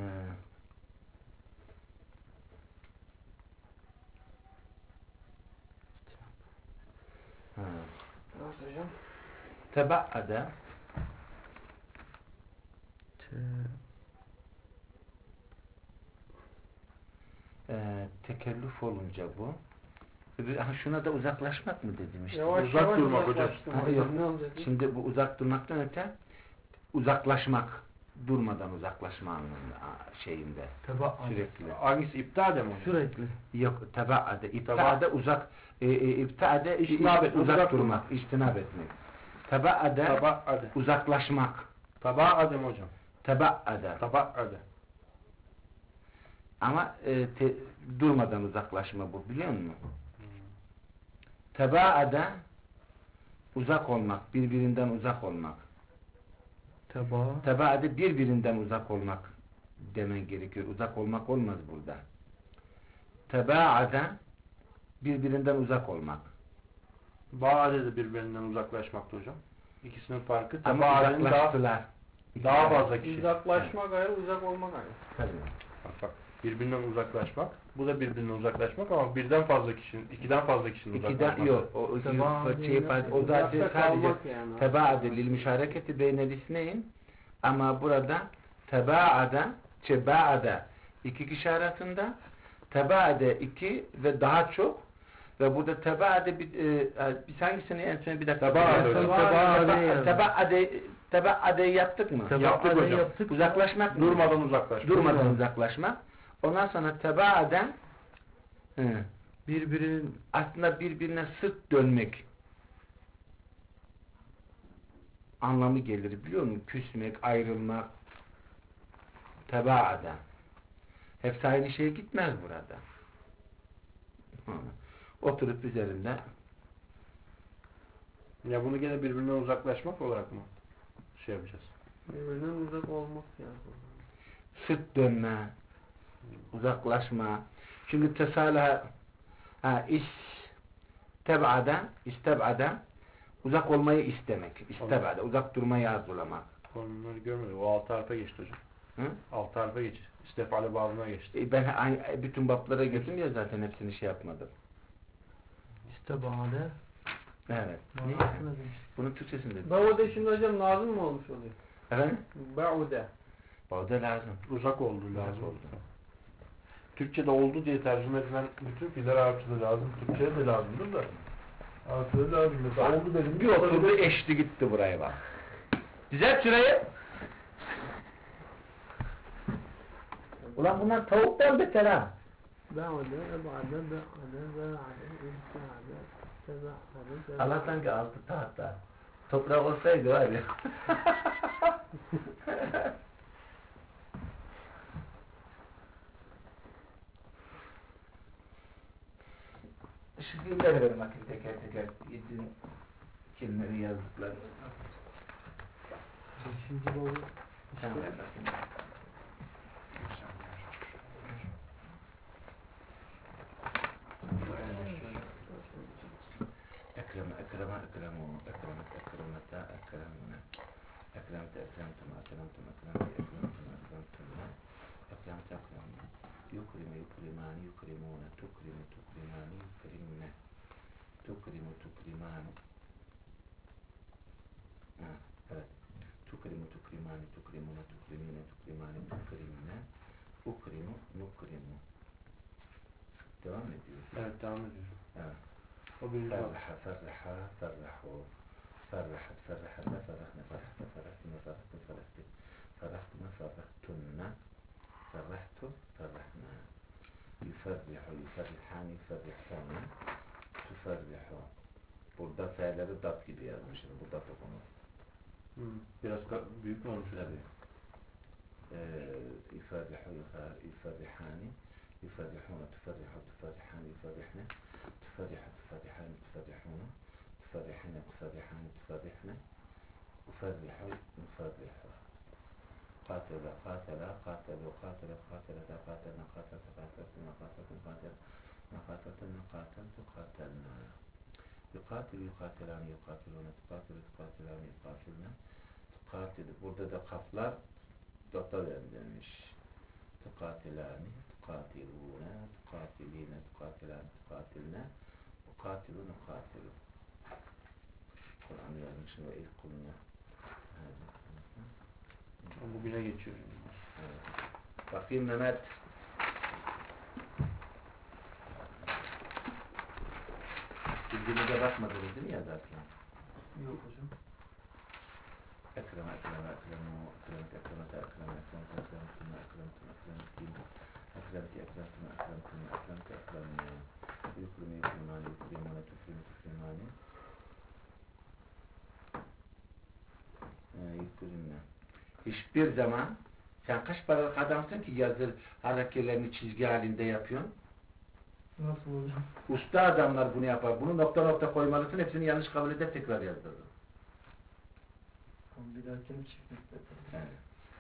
Nasıl hocam? Teba'ada tekellüf olunca bu. Şuna da uzaklaşmak mı dedim işte. Yavaş Uzak yavaş durmak hocam. uzaklaştım. Ha, yok. Ne olacak? Şimdi bu uzak durmaktan öte uzaklaşmak, durmadan uzaklaşma anlamında şeyinde sürekli. Hangisi? İbta'de mi hocam? Sürekli. Yok tebaade, ibtaade uzak, ibtaade İçtinab etmek, uzak uzak durmak, içtinab etmek. Tebaade Taba'ade. uzaklaşmak. Taba'ade mi hocam? Tebaade. Taba'ade. Ama durmadan uzaklaşma bu biliyor musun? Tebaade uzak olmak, birbirinden uzak olmak. Tebaade birbirinden uzak olmak demen gerekiyor. Uzak olmak olmaz burada. Tebaade birbirinden uzak olmak. Ba'ade de birbirinden uzaklaşmakta hocam. İkisinin farkı. Ama Taba'ade'nin uzaklaştılar. daha fazla kişi. Uzaklaşmak ayrı, uzak olmak ayrı. Tabii. Bak bak. Birbirinden uzaklaşmak. Bu da birbirinden uzaklaşmak ama birden fazla kişinin, ikiden fazla kişinin uzaklaşması. Yok. O zaten Uzakta sadece kalmak yani. tebaade lil müşareketi beynel isneyn, ama burada tebaade iki kişi arasında, tebaade iki ve daha çok, ve burada tebaade biz hangisini en son bir dakika tebaade yaptık mı? Yaptık hocam. Uzaklaşmak mı? Durmadan uzaklaşmak. Durmadan uzaklaşmak. Ondan sonra tebaade birbirinin aslında birbirine sırt dönmek anlamı gelir, biliyor musun? Küsmek, ayrılmak, tebaada. Hepsi aynı şeye gitmez burada. Oturup üzerinde Ya bunu gene birbirinden uzaklaşmak olarak mı şey yapacağız? Birbirinden uzak olmak yani. sırt dönme, uzaklaşma. Çünkü tesalaha istebada uzak olmayı istemek. İstebada, uzak durmayı arzulamak. Onları görmedim. O 6 harfe geçti hocam. Hı? 6 harfe geçti. İstefale babına geçti. Ben bütün bablara girdim ya, zaten hepsini şey yapmadım. İstibade. Evet. Niye? Manasını demiş. Bunun Türkçesinde. Baude şimdi hocam lazım mı olmuş oluyor? Efendim? Baude. Baude lazım. Uzak olduğu lazım. oldu. Türkçe'de oldu diye tercüme edilen bütün fiiller Arapçada lazım. Türkçe'de de lazımdır da. Arapçada lazım. Mesela oldu dedim. Bir oturdu, eşti gitti buraya bak. Düzelt şurayı. Ulan bunlar tavuktan beter ha. Baude, ebade, beade, istibade, tebade. Allah'tan ki altı tahta. Toprak olsaydı var ya. Şu filmleri verin bakayım teker teker. Yediğin kelimeleri yazdıkları. Şimdi bu Sen ver bakayım. Devam ediyor. Evet, devam ediyor. Evet. O birinci bab. فرحوا فرحت فرحنا فرحنا فرحت فرحتنا فرحت فرحت فرحتنا فرحتن فرحت فرحنا يفرح يفرحان يفرحون تفرح. Burada F'leri dat gibi yazmışım. Bu dat okunu. Biraz büyük mü olmuş? Tabii. يفرح يفرحان يفرحون تفرح تفرحان يفرحن تفرح تفرحان تفرحون تفرحن تفرحان تفرحن أفرح نفرح قاتل قاتل قاتل قاتل قاتلت قاتلنا قاتلت قاتلتنا قاتلتنا قاتلنا قاتلتنا قاتلت قاتلنا يقاتل يقاتلان يقاتلون تقاتل تقاتلان يقاتلنا تقاتل. Burada da kaflar dota verilmiş. Tukatilani, tukatilune, tukatiline, tukatilan, tukatiline, ukatilun, ukatilu. Kur'an'ı yazmışım ve ilk kuluna. Bugüne geçiyor. Evet. Bakayım Mehmet. Bildiğinize bakmadınız değil mi yazarken? yok hocam. Ekrem, ekrem, ekremu, ekremet, ekremet, ekrem, ekremet, ekremetun, ekremetun, ekremetin, ekremeti, ekremetun, ekremetun, ekremeti, ekremine, yukrimi, yukrimani, yukrimune, tufrimi, tufrimani, yukrimine. Hiçbir zaman sen kaç paralık adamsın ki yazı hareketlerini çizgi halinde yapıyorsun? Nasıl hocam? Usta adamlar bunu yapar. Bunu nokta nokta koymalısın, hepsini yanlış kabul eder, tekrar yazdırır. Bir dahakini çiftlik Evet.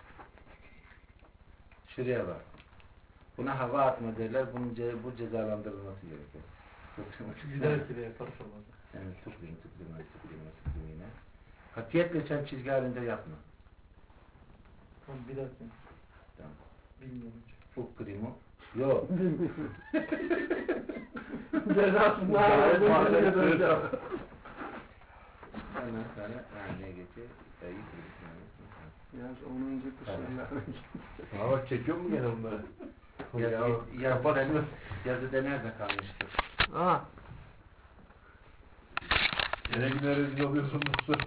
Şuraya bak. Buna hava atma derler. Bu cezalandırılması gerekir. Bir dahakine yaparız olmadı. Evet, tıklime. Katiyetle sen çizgi halinde yapma. Bir dahakine. Tamam. Bilmiyorum hocam. Ukrimu Yok. Cezasını Gayet aldım. mahzene döneceğim. Ondan sonra ne geçiyor? Sayı kırıklar. Yaz 10. kuşlarla. Ha bak çekiyor mu gene bunları? Yazıda nerede kalmıştır? Aa. Gene güne rezil oluyorsun Mustafa.